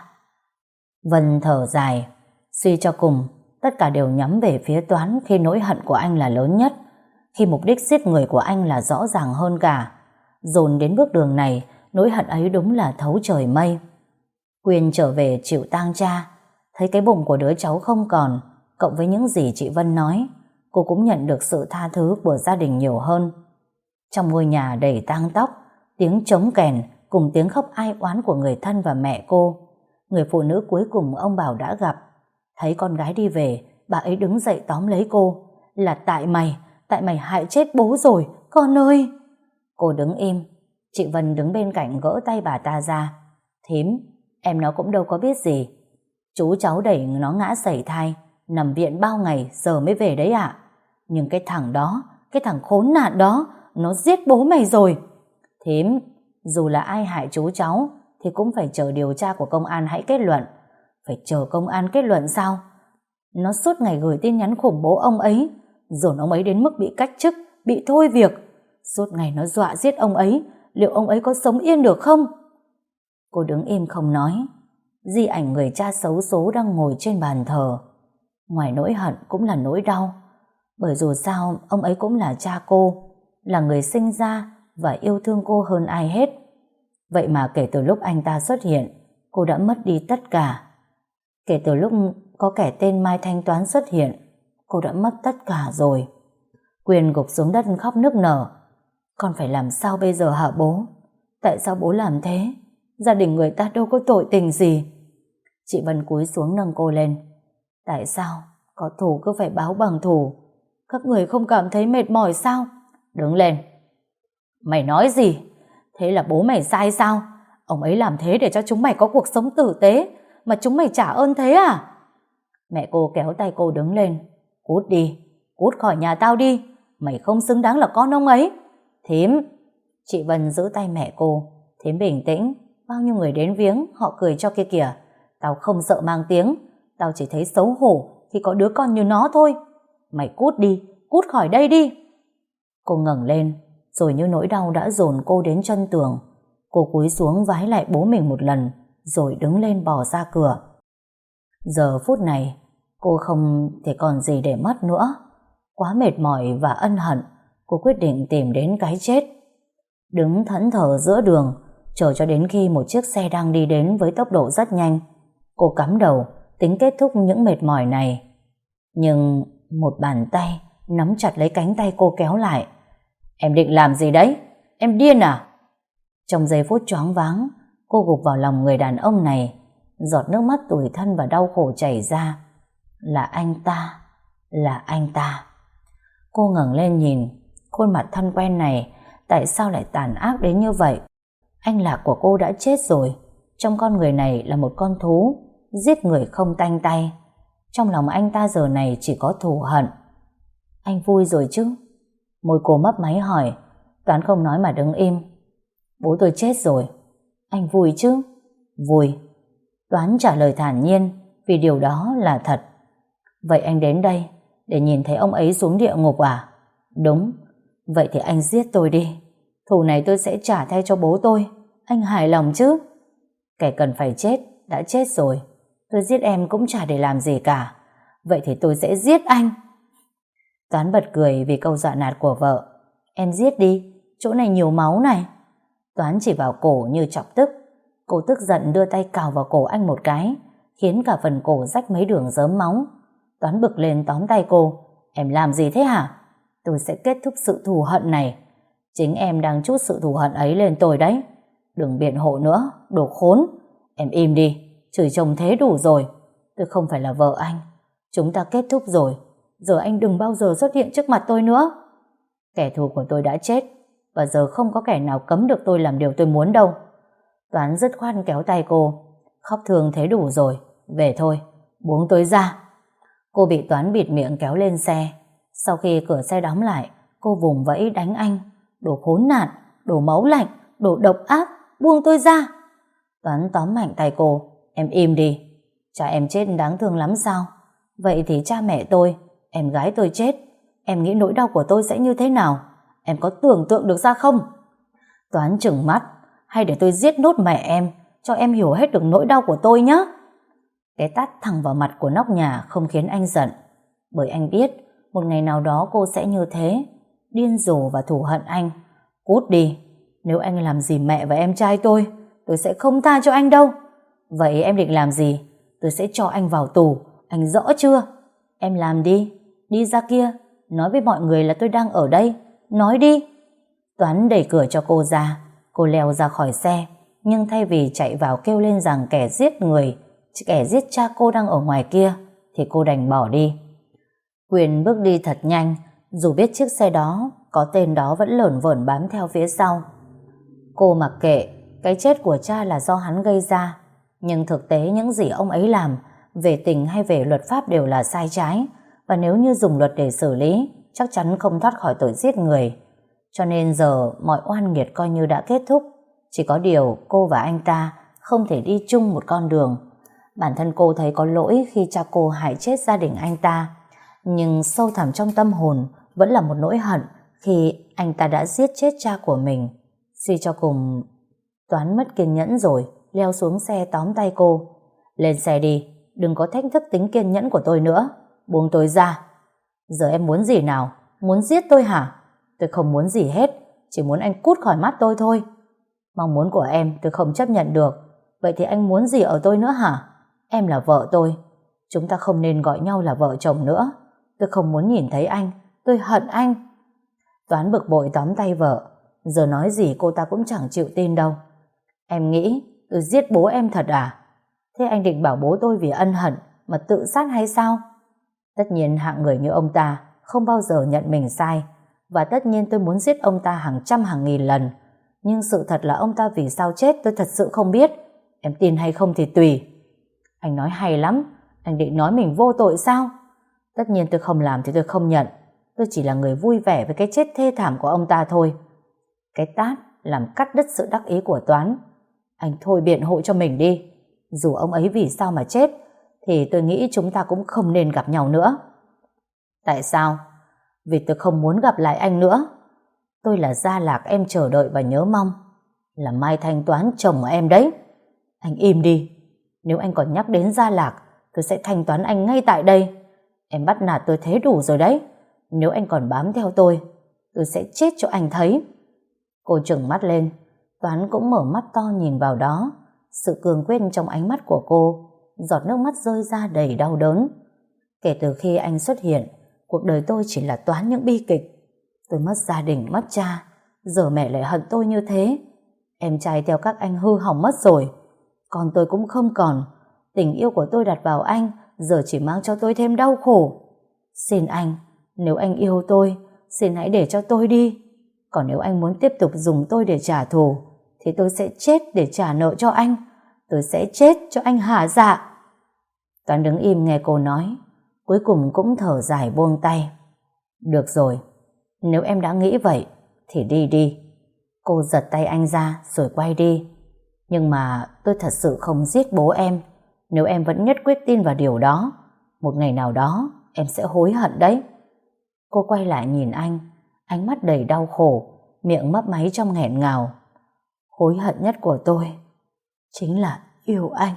A: Vân thở dài. Suy cho cùng, tất cả đều nhắm về phía Toán khi nỗi hận của anh là lớn nhất, khi mục đích giết người của anh là rõ ràng hơn cả. Dồn đến bước đường này, nỗi hận ấy đúng là thấu trời mây. Quyên trở về chịu tang cha, thấy cái bụng của đứa cháu không còn, cộng với những gì chị Vân nói, cô cũng nhận được sự tha thứ của gia đình nhiều hơn. Trong ngôi nhà đầy tang tóc, tiếng trống kèn cùng tiếng khóc ai oán của người thân và mẹ cô, người phụ nữ cuối cùng ông Bảo đã gặp. Thấy con gái đi về, bà ấy đứng dậy tóm lấy cô. Là tại mày hại chết bố rồi, con ơi. Cô đứng im, chị Vân đứng bên cạnh gỡ tay bà ta ra. Thím, em nó cũng đâu có biết gì. Chú cháu đẩy nó ngã sẩy thai, nằm viện bao ngày giờ mới về đấy ạ. Nhưng cái thằng đó, cái thằng khốn nạn đó, nó giết bố mày rồi. Thím, dù là ai hại chú cháu thì cũng phải chờ điều tra của công an hãy kết luận. Phải chờ công an kết luận sao? Nó suốt ngày gửi tin nhắn khủng bố ông ấy, dồn ông ấy đến mức bị cách chức, bị thôi việc. Suốt ngày nó dọa giết ông ấy, liệu ông ấy có sống yên được không? Cô đứng im không nói. Di ảnh người cha xấu số đang ngồi trên bàn thờ. Ngoài nỗi hận cũng là nỗi đau, bởi dù sao ông ấy cũng là cha cô, là người sinh ra và yêu thương cô hơn ai hết. Vậy mà kể từ lúc anh ta xuất hiện, cô đã mất đi tất cả. Kể từ lúc có kẻ tên Mai Thanh Toán xuất hiện, cô đã mất tất cả rồi. Quyên gục xuống đất khóc nức nở. Con phải làm sao bây giờ hả bố? Tại sao bố làm thế? Gia đình người ta đâu có tội tình gì. Chị Vân cúi xuống nâng cô lên. Tại sao có thù cứ phải báo bằng thù? Các người không cảm thấy mệt mỏi sao? Đứng lên. Mày nói gì? Thế là bố mày sai sao? Ông ấy làm thế để cho chúng mày có cuộc sống tử tế, mà chúng mày trả ơn thế à? Mẹ cô kéo tay cô đứng lên. Cút đi, cút khỏi nhà tao đi. Mày không xứng đáng là con ông ấy. Thím. Chị Vân giữ tay mẹ cô. Thím bình tĩnh. Bao nhiêu người đến viếng, họ cười cho kia kìa. Tao không sợ mang tiếng. Tao chỉ thấy xấu hổ khi có đứa con như nó thôi. Mày cút đi, cút khỏi đây đi. Cô ngẩng lên, rồi như nỗi đau đã dồn cô đến chân tường. Cô cúi xuống vái lại bố mình một lần, rồi đứng lên bỏ ra cửa. Giờ phút này, cô không thể còn gì để mất nữa. Quá mệt mỏi và ân hận, cô quyết định tìm đến cái chết. Đứng thẫn thờ giữa đường, chờ cho đến khi một chiếc xe đang đi đến với tốc độ rất nhanh. Cô cắm đầu, tính kết thúc những mệt mỏi này. Nhưng một bàn tay nắm chặt lấy cánh tay cô kéo lại. Em định làm gì đấy? Em điên à? Trong giây phút choáng váng, cô gục vào lòng người đàn ông này. Giọt nước mắt tủi thân và đau khổ chảy ra. Là anh ta, là anh ta. Cô ngẩng lên nhìn, khuôn mặt thân quen này tại sao lại tàn ác đến như vậy? Anh Lạc của cô đã chết rồi. Trong con người này là một con thú, giết người không tanh tay. Trong lòng anh ta giờ này chỉ có thù hận. Anh vui rồi chứ? Môi cô mấp máy hỏi. Toán không nói mà đứng im. Bố tôi chết rồi. Anh vui chứ? Vui. Toán trả lời thản nhiên, vì điều đó là thật. Vậy anh đến đây để nhìn thấy ông ấy xuống địa ngục à? Đúng. Vậy thì anh giết tôi đi. Thù này tôi sẽ trả thay cho bố tôi. Anh hài lòng chứ? Kẻ cần phải chết đã chết rồi. Tôi giết em cũng chả để làm gì cả. Vậy thì tôi sẽ giết anh. Toán bật cười vì câu dọa nạt của vợ. Em giết đi, chỗ này nhiều máu này. Toán chỉ vào cổ như chọc tức. Cô tức giận đưa tay cào vào cổ anh một cái, khiến cả phần cổ rách mấy đường rớm máu. Toán bực lên tóm tay cô. Em làm gì thế hả? Tôi sẽ kết thúc sự thù hận này. Chính em đang trút sự thù hận ấy lên tôi đấy. Đừng biện hộ nữa, đồ khốn. Em im đi, chửi chồng thế đủ rồi. Tôi không phải là vợ anh. Chúng ta kết thúc rồi. Giờ anh đừng bao giờ xuất hiện trước mặt tôi nữa. Kẻ thù của tôi đã chết, và giờ không có kẻ nào cấm được tôi làm điều tôi muốn đâu. Toán dứt khoát kéo tay cô. Khóc thương thế đủ rồi, về thôi, buông tôi ra. Cô bị Toán bịt miệng kéo lên xe. Sau khi cửa xe đóng lại, cô vùng vẫy đánh anh. Đồ khốn nạn, đồ máu lạnh, đồ độc ác, buông tôi ra. Toán tóm mạnh tay cô. Em im đi. Cha em chết đáng thương lắm sao? Vậy thì cha mẹ tôi, em gái tôi chết, em nghĩ nỗi đau của tôi sẽ như thế nào? Em có tưởng tượng được ra không? Toán trừng mắt. Hay để tôi giết nốt mẹ em, cho em hiểu hết được nỗi đau của tôi nhé. Cái tát thẳng vào mặt của nóc nhà không khiến anh giận, bởi anh biết một ngày nào đó cô sẽ như thế, điên rồ và thù hận anh. Cút đi. Nếu anh làm gì mẹ và em trai tôi sẽ không tha cho anh đâu. Vậy em định làm gì? Tôi sẽ cho anh vào tù, anh rõ chưa? Em làm đi, đi ra kia, nói với mọi người là tôi đang ở đây. Nói đi. Toán đẩy cửa cho cô ra. Cô leo ra khỏi xe, nhưng thay vì chạy vào kêu lên rằng kẻ giết cha cô đang ở ngoài kia, thì cô đành bỏ đi. Quyền bước đi thật nhanh, dù biết chiếc xe đó có tên đó vẫn lởn vởn bám theo phía sau. Cô mặc kệ, cái chết của cha là do hắn gây ra, nhưng thực tế những gì ông ấy làm, về tình hay về luật pháp đều là sai trái, và nếu như dùng luật để xử lý, chắc chắn không thoát khỏi tội giết người. Cho nên giờ mọi oan nghiệt coi như đã kết thúc. Chỉ có điều cô và anh ta không thể đi chung một con đường. Bản thân cô thấy có lỗi khi cha cô hại chết gia đình anh ta, nhưng sâu thẳm trong tâm hồn vẫn là một nỗi hận khi anh ta đã giết chết cha của mình. Suy cho cùng, Toán mất kiên nhẫn rồi, leo xuống xe tóm tay cô. Lên xe đi, đừng có thách thức tính kiên nhẫn của tôi nữa. Buông tôi ra. Giờ em muốn gì nào? Muốn giết tôi hả? Tôi không muốn gì hết, chỉ muốn anh cút khỏi mắt tôi thôi. Mong muốn của em tôi không chấp nhận được. Vậy thì anh muốn gì ở tôi nữa hả? Em là vợ tôi, chúng ta không nên gọi nhau là vợ chồng nữa. Tôi không muốn nhìn thấy anh, tôi hận anh. Toán bực bội tóm tay vợ. Giờ nói gì cô ta cũng chẳng chịu tin đâu. Em nghĩ tôi giết bố em thật à? Thế anh định bảo bố tôi vì ân hận mà tự sát hay sao? Tất nhiên hạng người như ông ta không bao giờ nhận mình sai, và tất nhiên tôi muốn giết ông ta hàng trăm hàng nghìn lần. Nhưng sự thật là ông ta vì sao chết tôi thật sự không biết. Em tin hay không thì tùy. Anh nói hay lắm. Anh định nói mình vô tội sao? Tất nhiên tôi không làm thì tôi không nhận. Tôi chỉ là người vui vẻ với cái chết thê thảm của ông ta thôi. Cái tát làm cắt đứt sự đắc ý của Toán. Anh thôi biện hộ cho mình đi. Dù ông ấy vì sao mà chết, thì tôi nghĩ chúng ta cũng không nên gặp nhau nữa. Tại sao? Vì tôi không muốn gặp lại anh nữa. Tôi là Gia Lạc em chờ đợi và nhớ mong, là Mai Thanh Toán chồng của em đấy. Anh im đi. Nếu anh còn nhắc đến Gia Lạc, tôi sẽ thanh toán anh ngay tại đây. Em bắt nạt tôi thế đủ rồi đấy. Nếu anh còn bám theo tôi sẽ chết cho anh thấy. Cô trừng mắt lên. Toán cũng mở mắt to nhìn vào đó. Sự cường quyết trong ánh mắt của cô, giọt nước mắt rơi ra đầy đau đớn. Kể từ khi anh xuất hiện, cuộc đời tôi chỉ là toán những bi kịch. Tôi mất gia đình, mất cha, giờ mẹ lại hận tôi như thế. Em trai theo các anh hư hỏng mất rồi, còn tôi cũng không còn. Tình yêu của tôi đặt vào anh giờ chỉ mang cho tôi thêm đau khổ. Xin anh, nếu anh yêu tôi, xin hãy để cho tôi đi. Còn nếu anh muốn tiếp tục dùng tôi để trả thù, thì tôi sẽ chết để trả nợ cho anh. Tôi sẽ chết cho anh hả dạ. Toán đứng im nghe cô nói, cuối cùng cũng thở dài buông tay. Được rồi, nếu em đã nghĩ vậy thì đi đi. Cô giật tay anh ra rồi quay đi. Nhưng mà tôi thật sự không giết bố em. Nếu em vẫn nhất quyết tin vào điều đó, một ngày nào đó em sẽ hối hận đấy. Cô quay lại nhìn anh, ánh mắt đầy đau khổ, miệng mấp máy trong nghẹn ngào. Hối hận nhất của tôi chính là yêu anh.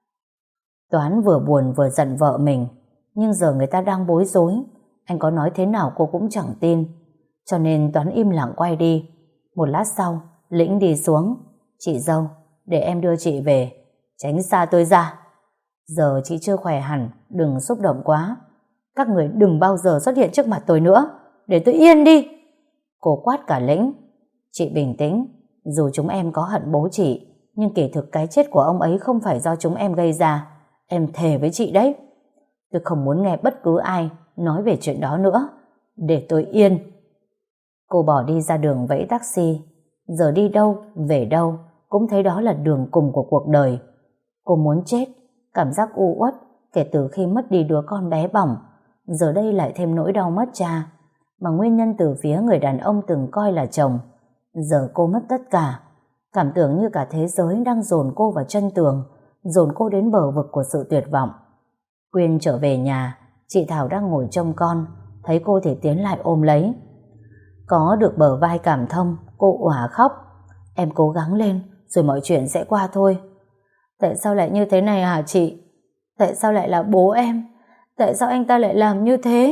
A: Toán vừa buồn vừa giận vợ mình, nhưng giờ người ta đang bối rối, anh có nói thế nào cô cũng chẳng tin. Cho nên Toán im lặng quay đi. Một lát sau, Lĩnh đi xuống. Chị dâu, để em đưa chị về. Tránh xa tôi ra. Giờ chị chưa khỏe hẳn, đừng xúc động quá. Các người đừng bao giờ xuất hiện trước mặt tôi nữa, để tôi yên đi. Cô quát cả Lĩnh. Chị bình tĩnh, dù chúng em có hận bố chị, nhưng kỳ thực cái chết của ông ấy không phải do chúng em gây ra. Em thề với chị đấy. Tôi không muốn nghe bất cứ ai nói về chuyện đó nữa. Để tôi yên. Cô bỏ đi ra đường vẫy taxi. Giờ đi đâu, về đâu, cũng thấy đó là đường cùng của cuộc đời. Cô muốn chết, cảm giác u uất kể từ khi mất đi đứa con bé bỏng. Giờ đây lại thêm nỗi đau mất cha, mà nguyên nhân từ phía người đàn ông từng coi là chồng. Giờ cô mất tất cả. Cảm tưởng như cả thế giới đang dồn cô vào chân tường, dồn cô đến bờ vực của sự tuyệt vọng. Quyên trở về nhà, chị Thảo đang ngồi trông con, thấy cô thì tiến lại ôm lấy. Có được bờ vai cảm thông, cô òa khóc. Em cố gắng lên, rồi mọi chuyện sẽ qua thôi. Tại sao lại như thế này hả chị? Tại sao lại là bố em? Tại sao anh ta lại làm như thế?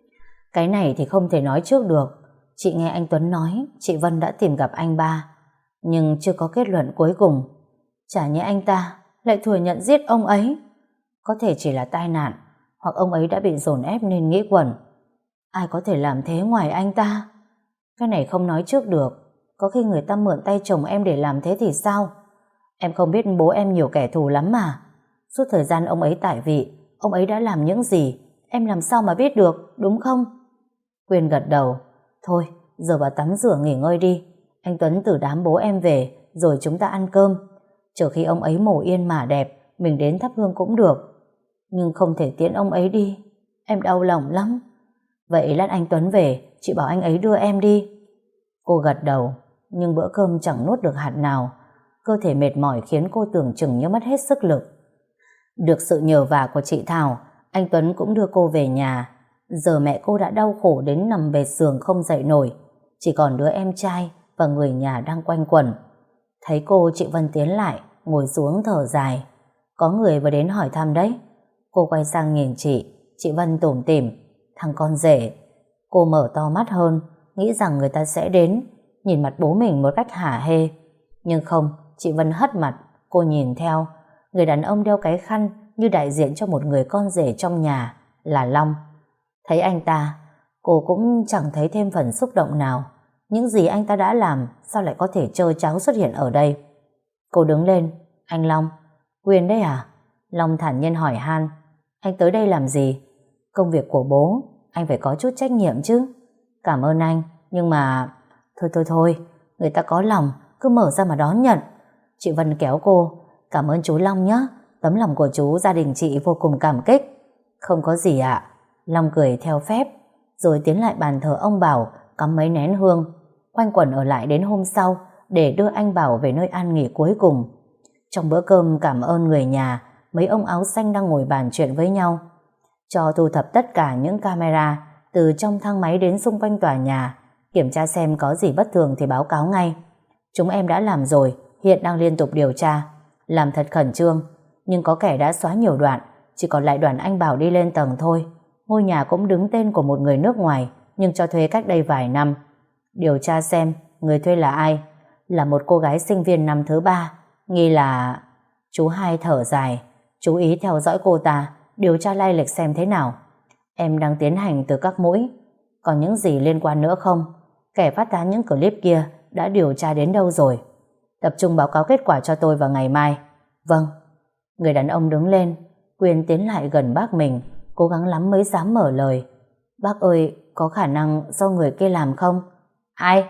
A: Cái này thì không thể nói trước được. Chị nghe anh Tuấn nói chị Vân đã tìm gặp anh ba, nhưng chưa có kết luận cuối cùng. Chả nhẽ anh ta lại thừa nhận giết ông ấy. Có thể chỉ là tai nạn, hoặc ông ấy đã bị dồn ép nên nghĩ quẩn. Ai có thể làm thế ngoài anh ta? Cái này không nói trước được. Có khi người ta mượn tay chồng em để làm thế thì sao? Em không biết bố em nhiều kẻ thù lắm mà. Suốt thời gian ông ấy tại vị, ông ấy đã làm những gì, em làm sao mà biết được, đúng không? Quyên gật đầu. Thôi, giờ vào tắm rửa nghỉ ngơi đi. Anh Tuấn từ đám bố em về, rồi chúng ta ăn cơm. Chờ khi ông ấy mồ yên mả đẹp, mình đến thắp hương cũng được. Nhưng không thể tiễn ông ấy đi. Em đau lòng lắm. Vậy lát anh Tuấn về, chị bảo anh ấy đưa em đi. Cô gật đầu, nhưng bữa cơm chẳng nuốt được hạt nào. Cơ thể mệt mỏi khiến cô tưởng chừng như mất hết sức lực. Được sự nhờ vả của chị Thảo, anh Tuấn cũng đưa cô về nhà. Giờ mẹ cô đã đau khổ đến nằm bệt giường không dậy nổi, chỉ còn đứa em trai và người nhà đang quanh quẩn. Thấy cô, chị Vân tiến lại, ngồi xuống thở dài. Có người vừa đến hỏi thăm đấy. Cô quay sang nhìn chị Vân tủm tỉm. Thằng con rể. Cô mở to mắt hơn, nghĩ rằng người ta sẽ đến, nhìn mặt bố mình một cách hả hê. Nhưng không, chị Vân hất mặt. Cô nhìn theo người đàn ông đeo cái khăn như đại diện cho một người con rể trong nhà, là Long. Thấy anh ta, cô cũng chẳng thấy thêm phần xúc động nào. Những gì anh ta đã làm sao lại có thể trơ tráo xuất hiện ở đây? Cô đứng lên. Anh Long. Quyên đấy à? Long thản nhiên hỏi han. Anh tới đây làm gì? Công việc của bố, anh phải có chút trách nhiệm chứ. Cảm ơn anh, nhưng mà... Thôi, người ta có lòng, cứ mở ra mà đón nhận. Chị Vân kéo cô. Cảm ơn chú Long nhé, tấm lòng của chú gia đình chị vô cùng cảm kích. Không có gì ạ. Long cười theo phép, rồi tiến lại bàn thờ ông Bảo, cắm mấy nén hương, quanh quẩn ở lại đến hôm sau để đưa anh Bảo về nơi an nghỉ cuối cùng. Trong bữa cơm cảm ơn người nhà, mấy ông áo xanh đang ngồi bàn chuyện với nhau. Cho thu thập tất cả những camera từ trong thang máy đến xung quanh tòa nhà, kiểm tra xem có gì bất thường thì báo cáo ngay. Chúng em đã làm rồi, hiện đang liên tục điều tra, làm thật khẩn trương, nhưng có kẻ đã xóa nhiều đoạn, chỉ còn lại đoạn anh Bảo đi lên tầng thôi. Ngôi nhà cũng đứng tên của một người nước ngoài, nhưng cho thuê cách đây vài năm. Điều tra xem người thuê là ai. Là một cô gái sinh viên năm thứ 3, nghi là... Chú Hai thở dài. Chú ý theo dõi cô ta, điều tra lai lịch xem thế nào. Em đang tiến hành từ các mũi. Còn những gì liên quan nữa không? Kẻ phát tán những clip kia đã điều tra đến đâu rồi? Tập trung báo cáo kết quả cho tôi vào ngày mai. Vâng. Người đàn ông đứng lên. Quyên tiến lại gần bác mình, cố gắng lắm mới dám mở lời. Bác ơi, có khả năng do người kia làm không? Ai?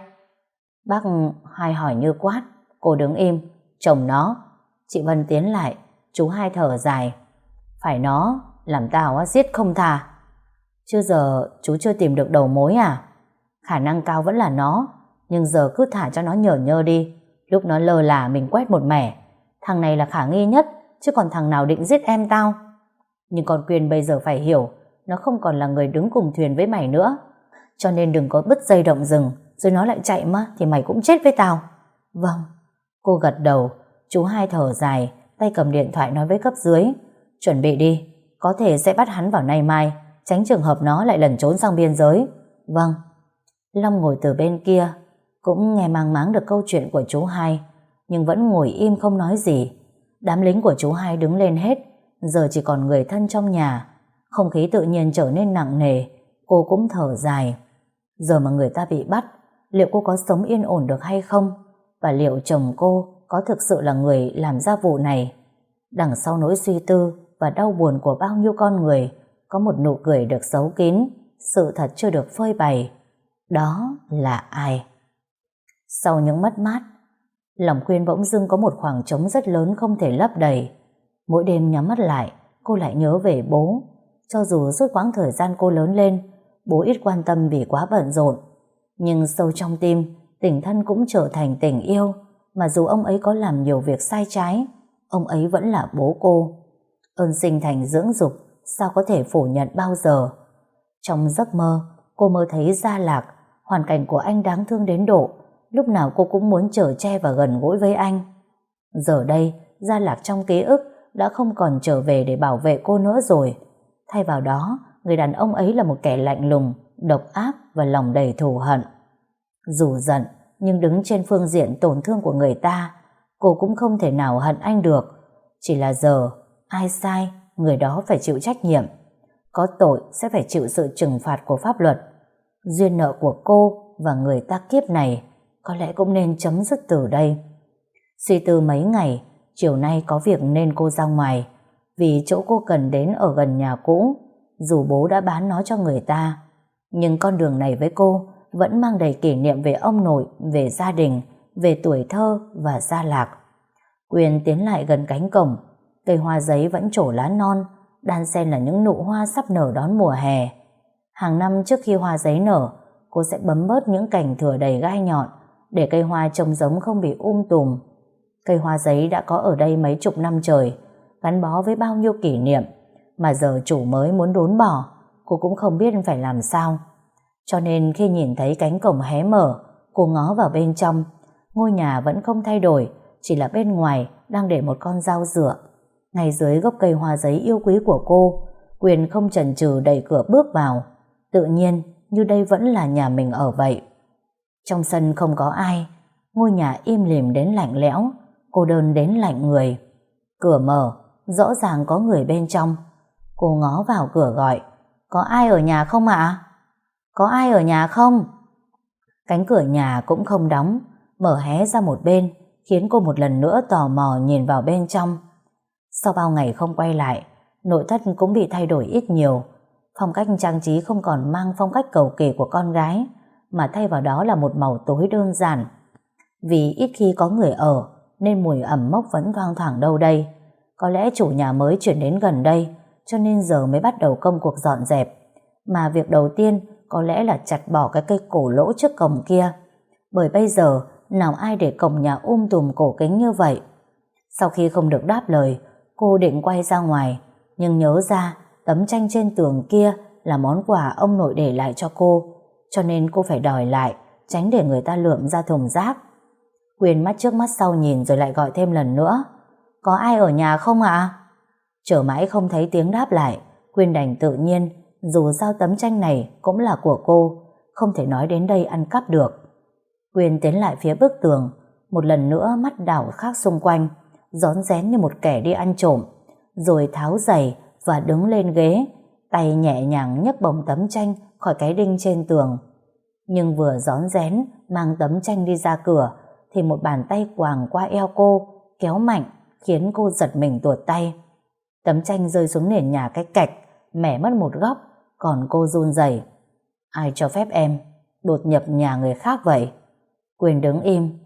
A: Bác Hai hỏi như quát. Cô đứng im. Chồng nó. Chị Vân tiến lại. Chú Hai thở dài. Phải nó, làm tao giết không tha. Chứ giờ chú chưa tìm được đầu mối à? Khả năng cao vẫn là nó, nhưng giờ cứ thả cho nó nhởn nhơ đi. Lúc nó lơ là mình quét một mẻ. Thằng này là khả nghi nhất, chứ còn thằng nào định giết em tao. Nhưng con Quyên bây giờ phải hiểu, nó không còn là người đứng cùng thuyền với mày nữa. Cho nên đừng có bứt dây động rừng, rồi nó lại chạy mà thì mày cũng chết với tao. Vâng. Cô gật đầu. Chú Hai thở dài, tay cầm điện thoại nói với cấp dưới. Chuẩn bị đi, có thể sẽ bắt hắn vào nay mai, tránh trường hợp nó lại lẩn trốn sang biên giới. Vâng. Long ngồi từ bên kia, cũng nghe mang máng được câu chuyện của chú Hai, nhưng vẫn ngồi im không nói gì. Đám lính của chú Hai đứng lên hết, giờ chỉ còn người thân trong nhà. Không khí tự nhiên trở nên nặng nề. Cô cũng thở dài. Giờ mà người ta bị bắt, liệu cô có sống yên ổn được hay không? Và liệu chồng cô có thực sự là người làm ra vụ này? Đằng sau nỗi suy tư và đau buồn của bao nhiêu con người, có một nụ cười được giấu kín, sự thật chưa được phơi bày. Đó là ai? Sau những mất mát, lòng Quyên bỗng dưng có một khoảng trống rất lớn không thể lấp đầy. Mỗi đêm nhắm mắt lại, cô lại nhớ về bố. Cho dù suốt quãng thời gian cô lớn lên, bố ít quan tâm vì quá bận rộn, nhưng sâu trong tim, tình thân cũng trở thành tình yêu. Mà dù ông ấy có làm nhiều việc sai trái, ông ấy vẫn là bố cô. Ơn sinh thành dưỡng dục, sao có thể phủ nhận bao giờ. Trong giấc mơ, cô mơ thấy Gia Lạc. Hoàn cảnh của anh đáng thương đến độ lúc nào cô cũng muốn chở che và gần gũi với anh. Giờ đây, Gia Lạc trong ký ức đã không còn trở về để bảo vệ cô nữa rồi. Thay vào đó, người đàn ông ấy là một kẻ lạnh lùng, độc ác và lòng đầy thù hận. Dù giận, nhưng đứng trên phương diện tổn thương của người ta, cô cũng không thể nào hận anh được. Chỉ là giờ, ai sai, người đó phải chịu trách nhiệm. Có tội sẽ phải chịu sự trừng phạt của pháp luật. Duyên nợ của cô và người ta kiếp này có lẽ cũng nên chấm dứt từ đây. Suy tư mấy ngày, chiều nay có việc nên cô ra ngoài, vì chỗ cô cần đến ở gần nhà cũ. Dù bố đã bán nó cho người ta, nhưng con đường này với cô vẫn mang đầy kỷ niệm về ông nội, về gia đình, về tuổi thơ và Gia Lạc. Quyên tiến lại gần cánh cổng. Cây hoa giấy vẫn trổ lá non, đan xen là những nụ hoa sắp nở đón mùa hè. Hàng năm trước khi hoa giấy nở, cô sẽ bấm bớt những cành thừa đầy gai nhọn để cây hoa trông giống không bị tùm. Cây hoa giấy đã có ở đây mấy chục năm trời, gắn bó với bao nhiêu kỷ niệm, mà giờ chủ mới muốn đốn bỏ, cô cũng không biết phải làm sao. Cho nên khi nhìn thấy cánh cổng hé mở, cô ngó vào bên trong. Ngôi nhà vẫn không thay đổi, chỉ là bên ngoài đang để một con dao dựa. Ngay dưới gốc cây hoa giấy yêu quý của cô, Quyên không chần chừ đẩy cửa bước vào. Tự nhiên như đây vẫn là nhà mình ở vậy. Trong sân không có ai, ngôi nhà im lìm đến lạnh lẽo, cô đơn đến lạnh người. Cửa mở, rõ ràng có người bên trong. Cô ngó vào cửa gọi, có ai ở nhà không ạ? Có ai ở nhà không? Cánh cửa nhà cũng không đóng, mở hé ra một bên, khiến cô một lần nữa tò mò nhìn vào bên trong. Sau bao ngày không quay lại, nội thất cũng bị thay đổi ít nhiều. Phong cách trang trí không còn mang phong cách cầu kỳ của con gái, mà thay vào đó là một màu tối đơn giản. Vì ít khi có người ở, nên mùi ẩm mốc vẫn thoang thoảng đâu đây. Có lẽ chủ nhà mới chuyển đến gần đây, cho nên giờ mới bắt đầu công cuộc dọn dẹp. Mà việc đầu tiên có lẽ là chặt bỏ cái cây cổ lỗ trước cổng kia. Bởi bây giờ, nào ai để cổng nhà tùm cổ kính như vậy. Sau khi không được đáp lời, cô định quay ra ngoài, nhưng nhớ ra tấm tranh trên tường kia là món quà ông nội để lại cho cô, cho nên cô phải đòi lại, tránh để người ta lượm ra thùng rác. Quyên mắt trước mắt sau nhìn rồi lại gọi thêm lần nữa, có ai ở nhà không ạ? Chờ mãi không thấy tiếng đáp lại, Quyên đành tự nhiên, dù sao tấm tranh này cũng là của cô, không thể nói đến đây ăn cắp được. Quyên tiến lại phía bức tường, một lần nữa mắt đảo khác xung quanh, rón rén như một kẻ đi ăn trộm, rồi tháo giày và đứng lên ghế, tay nhẹ nhàng nhấc bổng tấm tranh khỏi cái đinh trên tường. Nhưng vừa rón rén mang tấm tranh đi ra cửa, thì một bàn tay quàng qua eo cô, kéo mạnh, khiến cô giật mình tuột tay. Tấm tranh rơi xuống nền nhà cái cạch, mẻ mất một góc, còn cô run rẩy. Ai cho phép em đột nhập nhà người khác vậy? Quyên đứng im.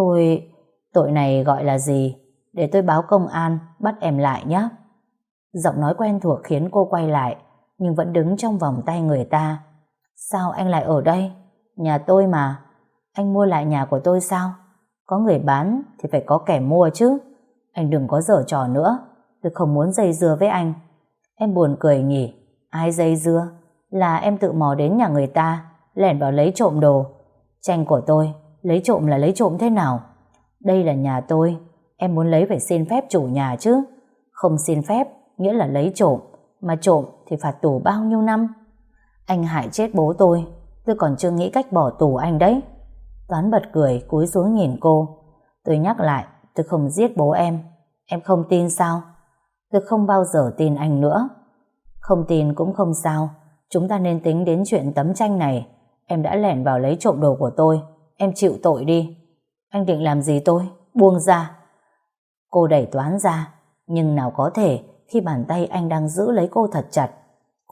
A: Tội này gọi là gì? Để tôi báo công an bắt em lại nhé. Giọng nói quen thuộc khiến cô quay lại, nhưng vẫn đứng trong vòng tay người ta. Sao anh lại ở đây? Nhà tôi mà. Anh mua lại nhà của tôi sao? Có người bán thì phải có kẻ mua chứ. Anh đừng có giở trò nữa, tôi không muốn dây dưa với anh. Em buồn cười nhỉ? Ai dây dưa? Là em tự mò đến nhà người ta, lẻn vào lấy trộm đồ. Tranh của tôi, lấy trộm là lấy trộm thế nào? Đây là nhà tôi, em muốn lấy phải xin phép chủ nhà chứ. Không xin phép nghĩa là lấy trộm, mà trộm thì phạt tù bao nhiêu năm. Anh hại chết bố tôi còn chưa nghĩ cách bỏ tù anh đấy. Toán bật cười cúi xuống nhìn cô. Tôi nhắc lại, tôi không giết bố em không tin sao? Tôi không bao giờ tin anh nữa. Không tin cũng không sao, chúng ta nên tính đến chuyện tấm tranh này. Em đã lẻn vào lấy trộm đồ của tôi, em chịu tội đi. Anh định làm gì tôi? Buông ra. Cô đẩy Toán ra, nhưng nào có thể khi bàn tay anh đang giữ lấy cô thật chặt.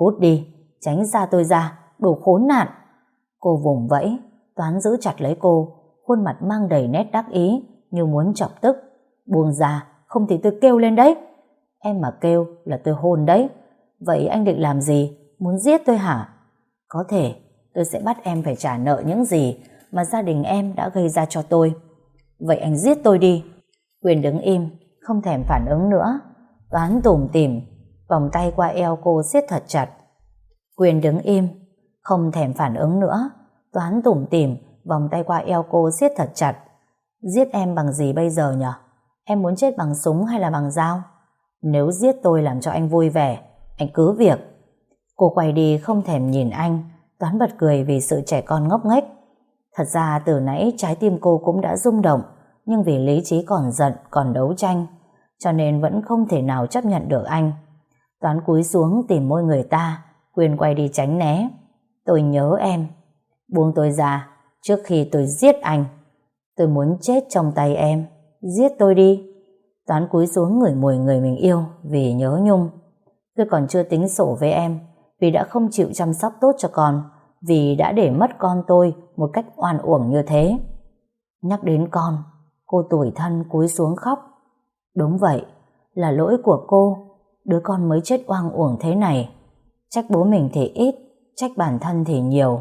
A: Cút đi, tránh xa tôi ra, đồ khốn nạn. Cô vùng vẫy, Toán giữ chặt lấy cô, khuôn mặt mang đầy nét đắc ý như muốn chọc tức. Buông ra, không thì tôi kêu lên đấy. Em mà kêu là tôi hôn đấy. Vậy anh định làm gì? Muốn giết tôi hả? Có thể tôi sẽ bắt em phải trả nợ những gì mà gia đình em đã gây ra cho tôi. Vậy anh giết tôi đi. Quyền đứng im, không thèm phản ứng nữa. Toán tủm tỉm, vòng tay qua eo cô siết thật chặt. Quyền đứng im, không thèm phản ứng nữa. Toán tủm tỉm, vòng tay qua eo cô siết thật chặt. Giết em bằng gì bây giờ nhở? Em muốn chết bằng súng hay là bằng dao? Nếu giết tôi làm cho anh vui vẻ, anh cứ việc. Cô quay đi không thèm nhìn anh. Toán bật cười vì sự trẻ con ngốc nghếch. Thật ra từ nãy trái tim cô cũng đã rung động, nhưng vì lý trí còn giận, còn đấu tranh, cho nên vẫn không thể nào chấp nhận được anh. Toán cúi xuống tìm môi người ta. Quyền quay đi tránh né. Tôi nhớ em. Buông tôi ra trước khi tôi giết anh. Tôi muốn chết trong tay em. Giết tôi đi. Toán cúi xuống ngửi mùi người mình yêu vì nhớ nhung. Tôi còn chưa tính sổ với em, vì đã không chịu chăm sóc tốt cho con, vì đã để mất con tôi một cách oan uổng như thế. Nhắc đến con, cô tủi thân cúi xuống khóc. Đúng vậy, là lỗi của cô. Đứa con mới chết oan uổng thế này. Trách bố mình thì ít, trách bản thân thì nhiều.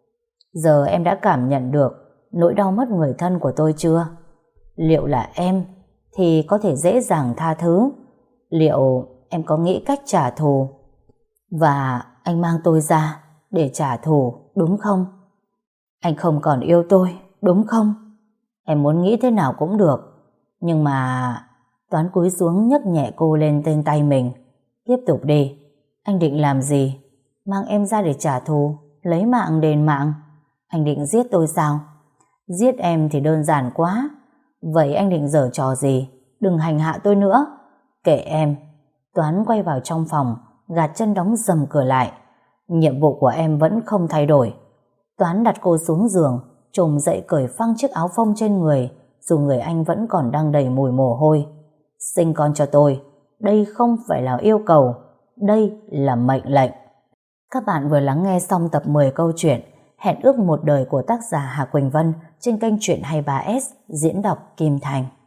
A: Giờ em đã cảm nhận được nỗi đau mất người thân của tôi chưa? Liệu là em thì có thể dễ dàng tha thứ? Liệu em có nghĩ cách trả thù? Và anh mang tôi ra để trả thù, đúng không? Anh không còn yêu tôi, đúng không? Em muốn nghĩ thế nào cũng được. Nhưng mà... Toán cúi xuống nhấc nhẹ cô lên trên tay mình. Tiếp tục đi. Anh định làm gì? Mang em ra để trả thù, lấy mạng đền mạng. Anh định giết tôi sao? Giết em thì đơn giản quá. Vậy anh định giở trò gì? Đừng hành hạ tôi nữa. Kệ em. Toán quay vào trong phòng, gạt chân đóng dầm cửa lại. Nhiệm vụ của em vẫn không thay đổi. Toán đặt cô xuống giường, trồm dậy cởi phăng chiếc áo phông trên người, dù người anh vẫn còn đang đầy mùi mồ hôi. Sinh con cho tôi. Đây không phải là yêu cầu, đây là mệnh lệnh. Các bạn vừa lắng nghe xong tập 10 câu chuyện Hẹn ước một đời của tác giả Hà Quỳnh Vân trên kênh Chuyện 23S diễn đọc Kim Thành.